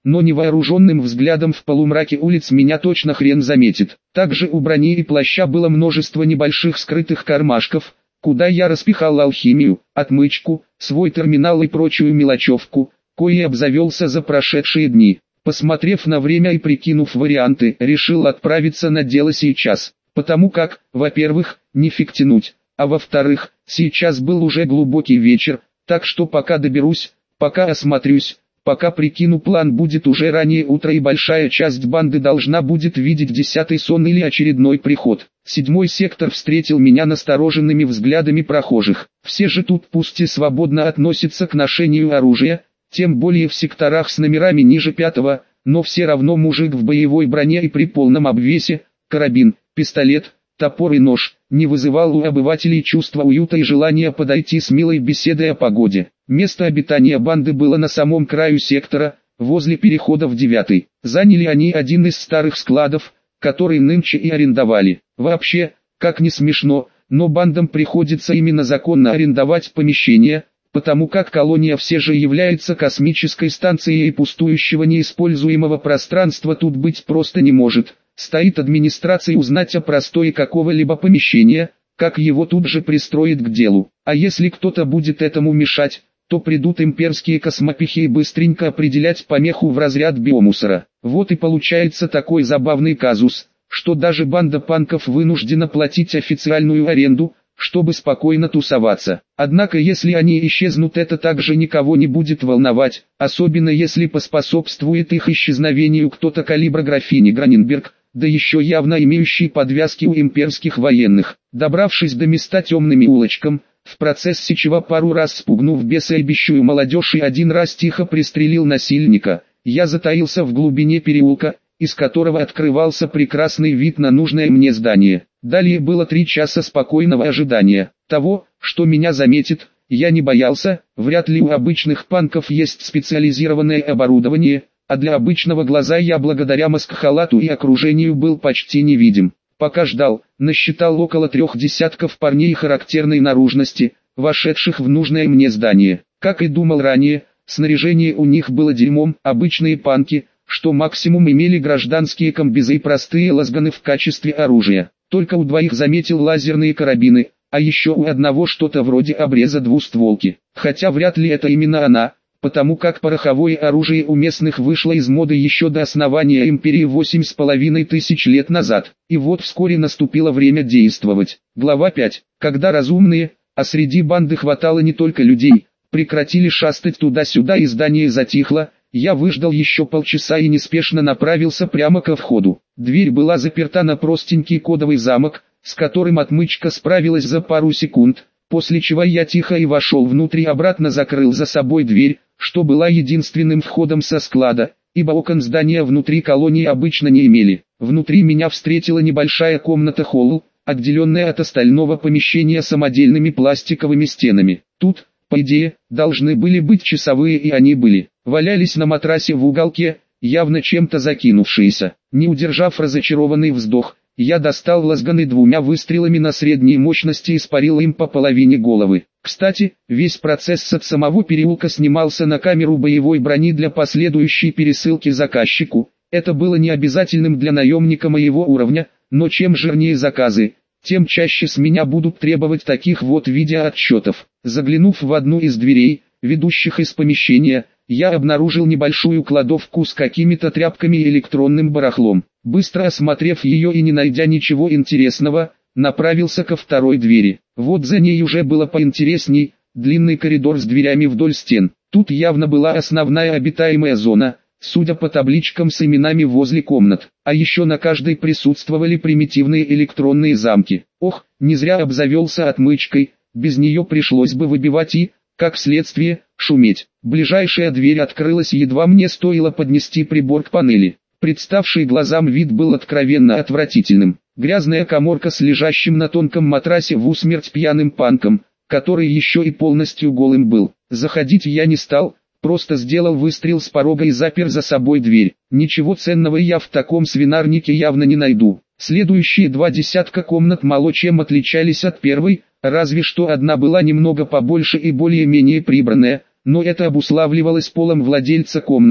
но невооруженным взглядом в полумраке улиц меня точно хрен заметит. Также у брони и плаща было множество небольших скрытых кармашков, куда я распихал алхимию, отмычку, свой терминал и прочую мелочевку, коей обзавелся за прошедшие дни. Посмотрев на время и прикинув варианты, решил отправиться на дело сейчас, потому как, во-первых, не фиг тянуть, а во-вторых, сейчас был уже глубокий вечер, так что пока доберусь, пока осмотрюсь, пока прикину план, будет уже раннее утро и большая часть банды должна будет видеть десятый сон или очередной приход. Седьмой сектор встретил меня настороженными взглядами прохожих. Все же тут пусть и свободно относятся к ношению оружия, тем более в секторах с номерами ниже пятого, но все равно мужик в боевой броне и при полном обвесе, карабин, пистолет, топор и нож, не вызывал у обывателей чувства уюта и желания подойти с милой беседой о погоде. Место обитания банды было на самом краю сектора, возле перехода в девятый. Заняли они один из старых складов, который нынче и арендовали. Вообще, как ни смешно, но бандам приходится именно законно арендовать помещения, потому как колония все же является космической станцией и пустующего неиспользуемого пространства тут быть просто не может. Стоит администрации узнать о простое какого-либо помещения, как его тут же пристроит к делу. А если кто-то будет этому мешать, то придут имперские космопехи и быстренько определять помеху в разряд биомусора. Вот и получается такой забавный казус, что даже банда панков вынуждена платить официальную аренду, чтобы спокойно тусоваться. Однако если они исчезнут, это также никого не будет волновать, особенно если поспособствует их исчезновению кто-то калибра графини Граненберг, да еще явно имеющий подвязки у имперских военных. Добравшись до места темными улочкам, в процессе чего пару раз спугнув бесоебищую молодежь и один раз тихо пристрелил насильника, я затаился в глубине переулка, из которого открывался прекрасный вид на нужное мне здание. Далее было три часа спокойного ожидания. Того, что меня заметит, я не боялся, вряд ли у обычных панков есть специализированное оборудование, а для обычного глаза я благодаря маскхалату и окружению был почти невидим. Пока ждал, насчитал около трех десятков парней характерной наружности, вошедших в нужное мне здание. Как и думал ранее, снаряжение у них было дерьмом, обычные панки, что максимум имели гражданские комбезы и простые лазганы в качестве оружия. Только у двоих заметил лазерные карабины, а еще у одного что-то вроде обреза двустволки. Хотя вряд ли это именно она, потому как пороховое оружие у местных вышло из моды еще до основания империи восемь с половиной тысяч лет назад. И вот вскоре наступило время действовать. Глава пять. Когда разумные, а среди банды хватало не только людей, прекратили шастать туда-сюда и здание затихло, я выждал еще полчаса и неспешно направился прямо ко входу. Дверь была заперта на простенький кодовый замок, с которым отмычка справилась за пару секунд, после чего я тихо и вошел внутрь и обратно закрыл за собой дверь, что была единственным входом со склада, ибо окон здания внутри колонии обычно не имели. Внутри меня встретила небольшая комната-холл, отделенная от остального помещения самодельными пластиковыми стенами. Тут, по идее, должны были быть часовые, и они были. Валялись на матрасе в уголке, явно чем-то закинувшиеся. Не удержав разочарованный вздох, я достал лазган и двумя выстрелами на средней мощности испарил им по половине головы. Кстати, весь процесс от самого переулка снимался на камеру боевой брони для последующей пересылки заказчику. Это было не обязательным для наемника моего уровня, но чем жирнее заказы, тем чаще с меня будут требовать таких вот видеоотчетов. Заглянув в одну из дверей, ведущих из помещения, я обнаружил небольшую кладовку с какими-то тряпками и электронным барахлом. Быстро осмотрев ее и не найдя ничего интересного, направился ко второй двери. Вот за ней уже было поинтересней, длинный коридор с дверями вдоль стен. Тут явно была основная обитаемая зона, судя по табличкам с именами возле комнат. А еще на каждой присутствовали примитивные электронные замки. Ох, не зря обзавелся отмычкой, без нее пришлось бы выбивать и, как следствие, шуметь. Ближайшая дверь открылась, едва мне стоило поднести прибор к панели. Представший глазам вид был откровенно отвратительным. Грязная каморка с лежащим на тонком матрасе в усмерть пьяным панком, который еще и полностью голым был. Заходить я не стал, просто сделал выстрел с порога и запер за собой дверь. Ничего ценного я в таком свинарнике явно не найду. Следующие два десятка комнат мало чем отличались от первой, разве что одна была немного побольше и более-менее прибранная, но это обуславливалось полом владельца комнаты,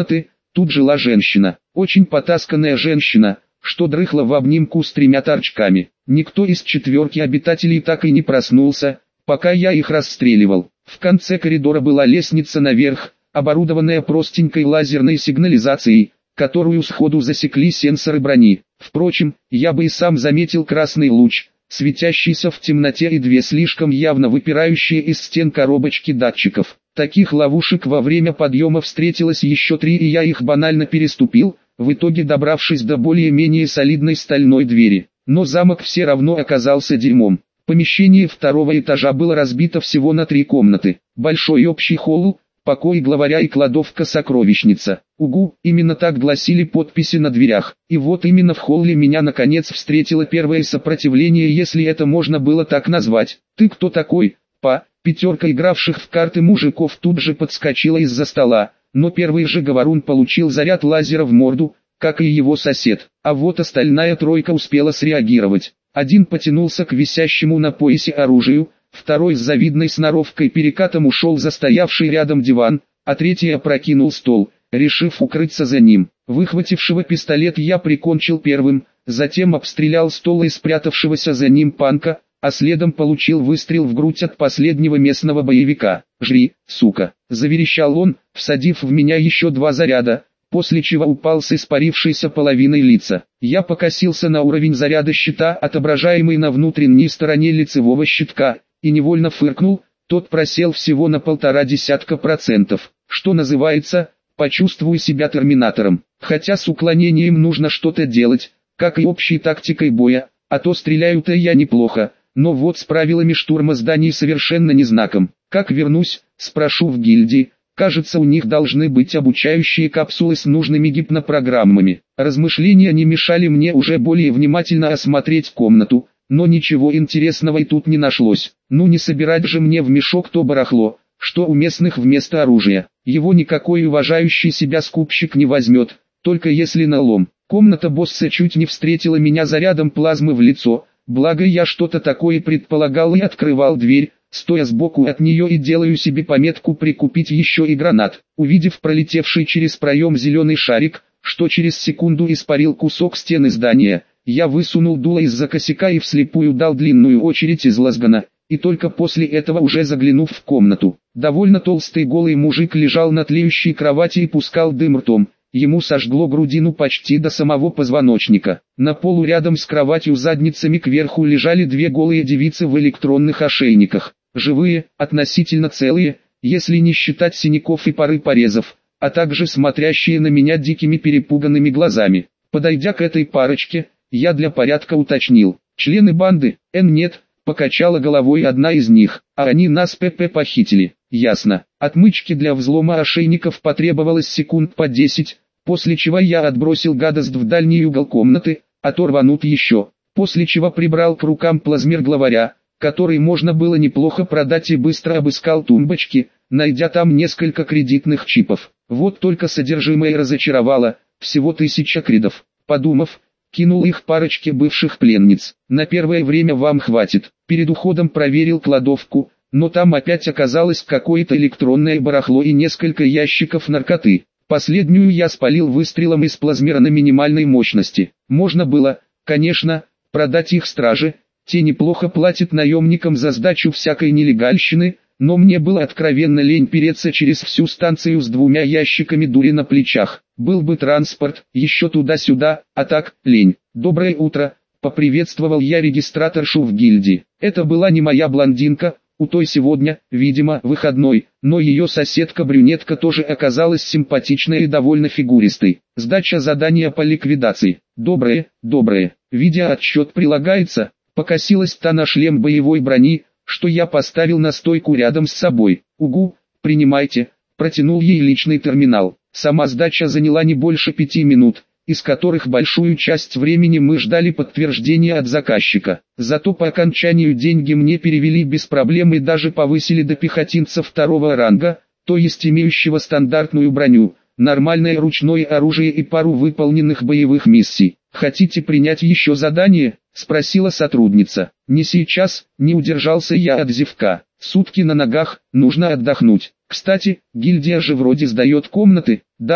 Тут жила женщина, очень потасканная женщина, что дрыхла в обнимку с тремя торчками. Никто из четверки обитателей так и не проснулся, пока я их расстреливал. В конце коридора была лестница наверх, оборудованная простенькой лазерной сигнализацией, которую сходу засекли сенсоры брони. Впрочем, я бы и сам заметил красный луч, светящийся в темноте, и две слишком явно выпирающие из стен коробочки датчиков. Таких ловушек во время подъема встретилось еще три, и я их банально переступил, в итоге добравшись до более-менее солидной стальной двери. Но замок все равно оказался дерьмом. Помещение второго этажа было разбито всего на три комнаты. Большой общий холл, покой главаря и кладовка-сокровищница. Угу, именно так гласили подписи на дверях. И вот именно в холле меня наконец встретило первое сопротивление, если это можно было так назвать. «Ты кто такой, па?» Пятерка игравших в карты мужиков тут же подскочила из-за стола, но первый же говорун получил заряд лазера в морду, как и его сосед. А вот остальная тройка успела среагировать. Один потянулся к висящему на поясе оружию, второй с завидной сноровкой перекатом ушел за стоявший рядом диван, а третий опрокинул стол, решив укрыться за ним. Выхватившего пистолет я прикончил первым, затем обстрелял стол и спрятавшегося за ним панка, а следом получил выстрел в грудь от последнего местного боевика. «Жри, сука!» – заверещал он, всадив в меня еще два заряда, после чего упал с испарившейся половиной лица. Я покосился на уровень заряда щита, отображаемый на внутренней стороне лицевого щитка, и невольно фыркнул, тот просел всего на полтора десятка процентов. Что называется, почувствую себя терминатором. Хотя с уклонением нужно что-то делать, как и общей тактикой боя, а то стреляю-то я неплохо. Но вот с правилами штурма зданий совершенно не знаком. Как вернусь, спрошу в гильдии. Кажется, у них должны быть обучающие капсулы с нужными гипнопрограммами. Размышления не мешали мне уже более внимательно осмотреть комнату, но ничего интересного и тут не нашлось. Ну не собирать же мне в мешок то барахло, что у местных вместо оружия. Его никакой уважающий себя скупщик не возьмет, только если налом. Комната босса чуть не встретила меня зарядом плазмы в лицо. Благо я что-то такое предполагал и открывал дверь, стоя сбоку от нее и делаю себе пометку прикупить еще и гранат. Увидев пролетевший через проем зеленый шарик, что через секунду испарил кусок стены здания, я высунул дуло из-за косяка и вслепую дал длинную очередь из лазгана, и только после этого уже заглянув в комнату. Довольно толстый голый мужик лежал на тлеющей кровати и пускал дым ртом. Ему сожгло грудину почти до самого позвоночника. На полу рядом с кроватью задницами кверху лежали две голые девицы в электронных ошейниках. Живые, относительно целые, если не считать синяков и пары порезов, а также смотрящие на меня дикими перепуганными глазами. Подойдя к этой парочке, я для порядка уточнил: «Члены банды?» «Эн нет», покачала головой одна из них, «а они нас ПП похитили». «Ясно». Отмычки для взлома ошейников потребовалось секунд по десять, после чего я отбросил гадость в дальний угол комнаты, а то рванут еще, после чего прибрал к рукам плазмер главаря, который можно было неплохо продать, и быстро обыскал тумбочки, найдя там несколько кредитных чипов. Вот только содержимое разочаровало, всего тысяча кридов. Подумав, кинул их парочке бывших пленниц. «На первое время вам хватит». Перед уходом проверил кладовку, но там опять оказалось какое-то электронное барахло и несколько ящиков наркоты. Последнюю я спалил выстрелом из плазмера на минимальной мощности. Можно было, конечно, продать их страже, те неплохо платят наемникам за сдачу всякой нелегальщины, но мне было откровенно лень переться через всю станцию с двумя ящиками дури на плечах. Был бы транспорт, еще туда-сюда, а так, лень. «Доброе утро», — поприветствовал я регистраторшу в гильдии. Это была не моя блондинка, у той сегодня, видимо, выходной, но ее соседка-брюнетка тоже оказалась симпатичной и довольно фигуристой. «Сдача задания по ликвидации». «Доброе, доброе. Видеоотчет прилагается». Покосилась та на шлем боевой брони, что я поставил на стойку рядом с собой. «Угу, принимайте», протянул ей личный терминал. Сама сдача заняла не больше пяти минут, из которых большую часть времени мы ждали подтверждения от заказчика. Зато по окончанию деньги мне перевели без проблем и даже повысили до пехотинца второго ранга, то есть имеющего стандартную броню, нормальное ручное оружие и пару выполненных боевых миссий. «Хотите принять еще задание?» — спросила сотрудница. «Не сейчас», — не удержался я от зевка. «Сутки на ногах, нужно отдохнуть. Кстати, гильдия же вроде сдает комнаты». «Да», —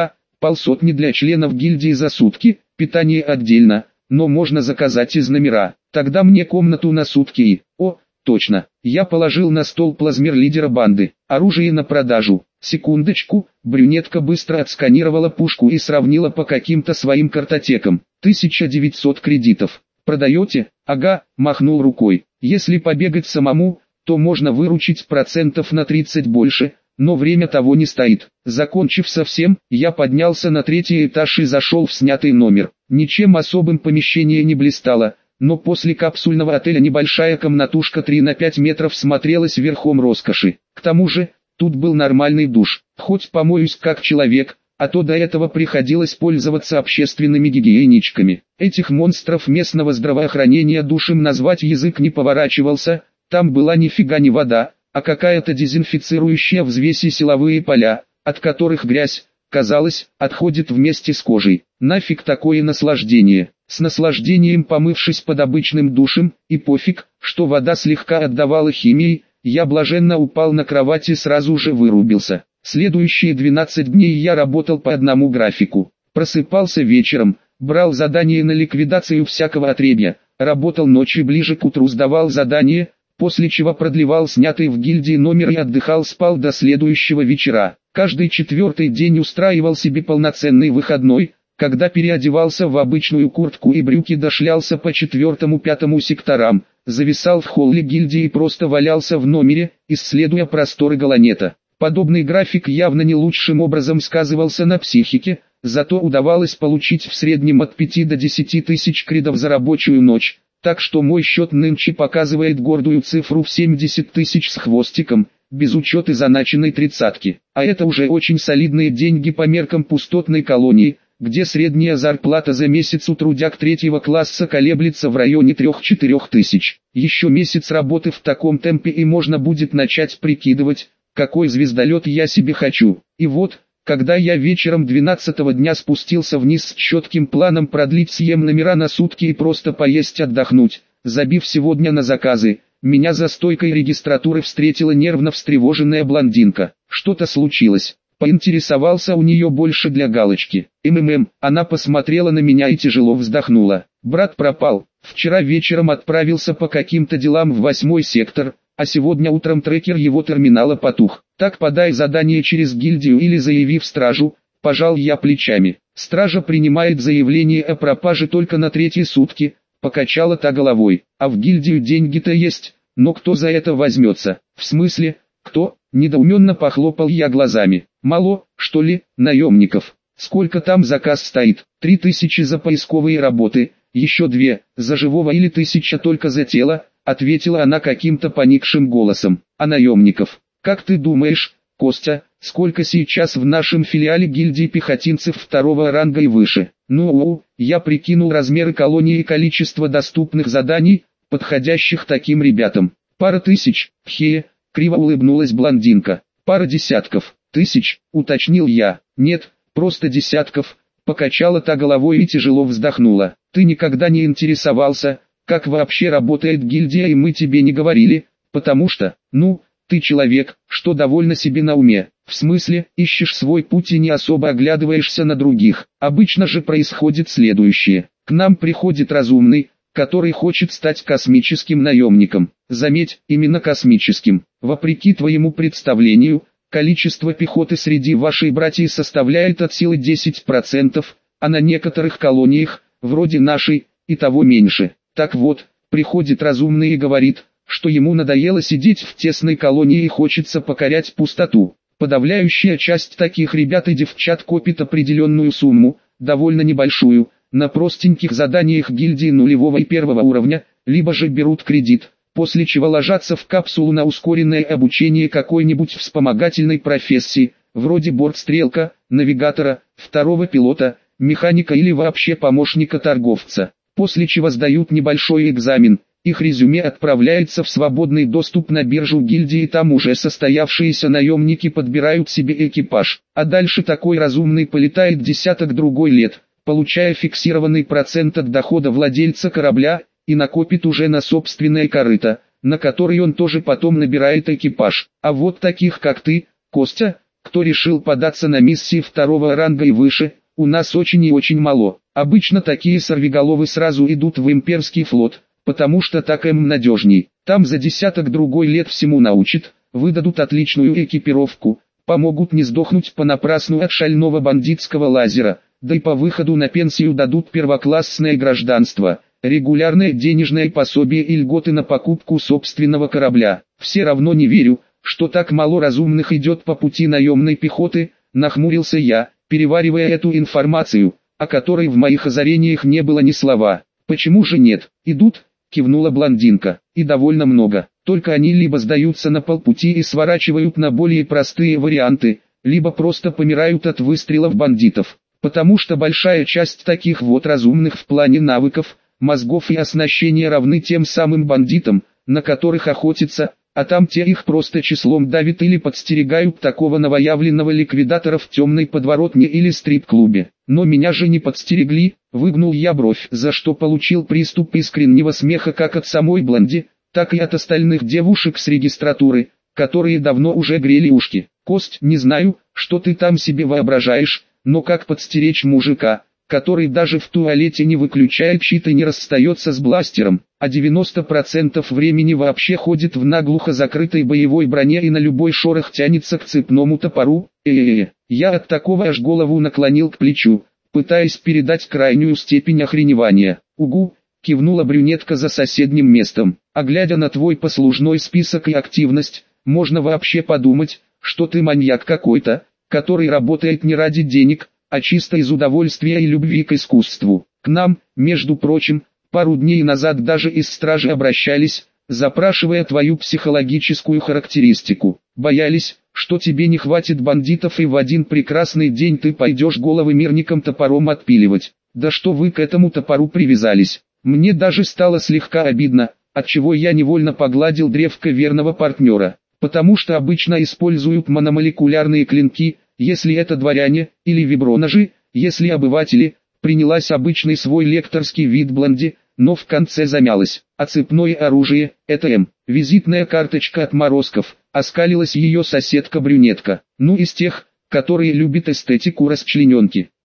Полсотни для членов гильдии за сутки, питание отдельно, но можно заказать из номера. Тогда мне комнату на сутки и... О, точно, я положил на стол плазмер лидера банды. Оружие на продажу. Секундочку, брюнетка быстро отсканировала пушку и сравнила по каким-то своим картотекам. тысяча девятьсот кредитов. Продаете? Ага, махнул рукой. Если побегать самому, то можно выручить процентов на тридцать больше, но время того не стоит. Закончив со всем, я поднялся на третий этаж и зашел в снятый номер. Ничем особым помещение не блистало, но после капсульного отеля небольшая комнатушка три на пять метров смотрелась верхом роскоши. К тому же, тут был нормальный душ. Хоть помоюсь как человек, а то до этого приходилось пользоваться общественными гигиеничками. Этих монстров местного здравоохранения душем назвать язык не поворачивался, там была нифига не вода, а какая-то дезинфицирующая взвесь и силовые поля, от которых грязь, казалось, отходит вместе с кожей. Нафиг такое наслаждение. С наслаждением помывшись под обычным душем, и пофиг, что вода слегка отдавала химией, я блаженно упал на кровать и сразу же вырубился. Следующие двенадцать дней я работал по одному графику. Просыпался вечером, брал задание на ликвидацию всякого отребья, работал ночью ближе к утру, сдавал задание, после чего продлевал снятый в гильдии номер и отдыхал, спал до следующего вечера. Каждый четвертый день устраивал себе полноценный выходной, когда переодевался в обычную куртку и брюки, дошлялся по четвертому-пятому секторам, зависал в холле гильдии и просто валялся в номере, исследуя просторы Галанета. Подобный график явно не лучшим образом сказывался на психике, зато удавалось получить в среднем от пяти до десяти тысяч кредов за рабочую ночь, так что мой счет нынче показывает гордую цифру в семьдесят тысяч с хвостиком, без учета заначенной тридцатки. А это уже очень солидные деньги по меркам пустотной колонии, где средняя зарплата за месяц у трудяг третьего класса колеблется в районе трёх-четырёх тысяч. Еще месяц работы в таком темпе и можно будет начать прикидывать, какой звездолет я себе хочу. И вот, когда я вечером двенадцатого дня спустился вниз с четким планом продлить съем номера на сутки и просто поесть отдохнуть, забив сегодня на заказы, меня за стойкой регистратуры встретила нервно встревоженная блондинка. Что-то случилось. Поинтересовался у нее больше для галочки. МММ, она посмотрела на меня и тяжело вздохнула. Брат пропал. Вчера вечером отправился по каким-то делам в восьмой сектор, а сегодня утром трекер его терминала потух. Так подай задание через гильдию или заяви в стражу, пожал я плечами. Стража принимает заявление о пропаже только на третьи сутки, покачала та головой. А в гильдию деньги-то есть, но кто за это возьмется? В смысле, кто? Недоуменно похлопал я глазами. Мало, что ли, наемников? Сколько там заказ стоит? Три тысячи за поисковые работы, еще две, за живого или тысяча только за тело, ответила она каким-то поникшим голосом. А наемников? Как ты думаешь, Костя, сколько сейчас в нашем филиале гильдии пехотинцев второго ранга и выше? Ну, я прикинул размеры колонии и количество доступных заданий, подходящих таким ребятам. Пара тысяч, хе, криво улыбнулась блондинка. Пара десятков, тысяч, уточнил я. Нет, просто десятков, покачала та головой и тяжело вздохнула. Ты никогда не интересовался, как вообще работает гильдия, и мы тебе не говорили, потому что, ну, ты человек, что довольно себе на уме. В смысле, ищешь свой путь и не особо оглядываешься на других. Обычно же происходит следующее. К нам приходит разумный, который хочет стать космическим наемником. Заметь, именно космическим. Вопреки твоему представлению, количество пехоты среди вашей братьев составляет от силы десять процентов, а на некоторых колониях, вроде нашей, и того меньше. Так вот, приходит разумный и говорит, что ему надоело сидеть в тесной колонии и хочется покорять пустоту. Подавляющая часть таких ребят и девчат копит определенную сумму, довольно небольшую, на простеньких заданиях гильдии нулевого и первого уровня, либо же берут кредит, после чего ложатся в капсулу на ускоренное обучение какой-нибудь вспомогательной профессии, вроде бортстрелка, навигатора, второго пилота, механика или вообще помощника торговца, после чего сдают небольшой экзамен. Их резюме отправляется в свободный доступ на биржу гильдии, и там уже состоявшиеся наемники подбирают себе экипаж. А дальше такой разумный полетает десяток другой лет, получая фиксированный процент от дохода владельца корабля, и накопит уже на собственное корыто, на который он тоже потом набирает экипаж. А вот таких как ты, Костя, кто решил податься на миссии второго ранга и выше, у нас очень и очень мало. Обычно такие сорвиголовы сразу идут в имперский флот, потому что так им надежней. Там за десяток другой лет всему научат, выдадут отличную экипировку, помогут не сдохнуть понапрасну от шального бандитского лазера, да и по выходу на пенсию дадут первоклассное гражданство, регулярное денежное пособие и льготы на покупку собственного корабля. Все равно не верю, что так мало разумных идет по пути наемной пехоты, нахмурился я, переваривая эту информацию, о которой в моих озарениях не было ни слова. «Почему же нет? Идут?» — кивнула блондинка. «И довольно много. Только они либо сдаются на полпути и сворачивают на более простые варианты, либо просто помирают от выстрелов бандитов. Потому что большая часть таких вот разумных в плане навыков, мозгов и оснащения равны тем самым бандитам, на которых охотятся, а там те их просто числом давят или подстерегают такого новоявленного ликвидатора в темной подворотне или стрип-клубе. Но меня же не подстерегли», — выгнул я бровь, за что получил приступ искреннего смеха как от самой блонди, так и от остальных девушек с регистратуры, которые давно уже грели ушки. «Кость, не знаю, что ты там себе воображаешь, но как подстеречь мужика, который даже в туалете не выключает щит и не расстается с бластером, а девяносто процентов времени вообще ходит в наглухо закрытой боевой броне и на любой шорох тянется к цепному топору? Э-э-э». Я от такого аж голову наклонил к плечу, пытаясь передать крайнюю степень охреневания. «Угу», — кивнула брюнетка за соседним местом. «А глядя на твой послужной список и активность, можно вообще подумать, что ты маньяк какой-то, который работает не ради денег, а чисто из удовольствия и любви к искусству. К нам, между прочим, пару дней назад даже из стражи обращались, запрашивая твою психологическую характеристику. Боялись, что тебе не хватит бандитов и в один прекрасный день ты пойдешь головы мирникам топором отпиливать. Да что вы к этому топору привязались? Мне даже стало слегка обидно, отчего я невольно погладил древко верного партнера. Потому что обычно используют мономолекулярные клинки, если это дворяне, или виброножи, если обыватели. Принялась обычный свой лекторский вид блонди, но в конце замялась. А цепное оружие, это М, визитная карточка отморозков, оскалилась ее соседка-брюнетка. Ну из тех, которые любят эстетику расчлененки.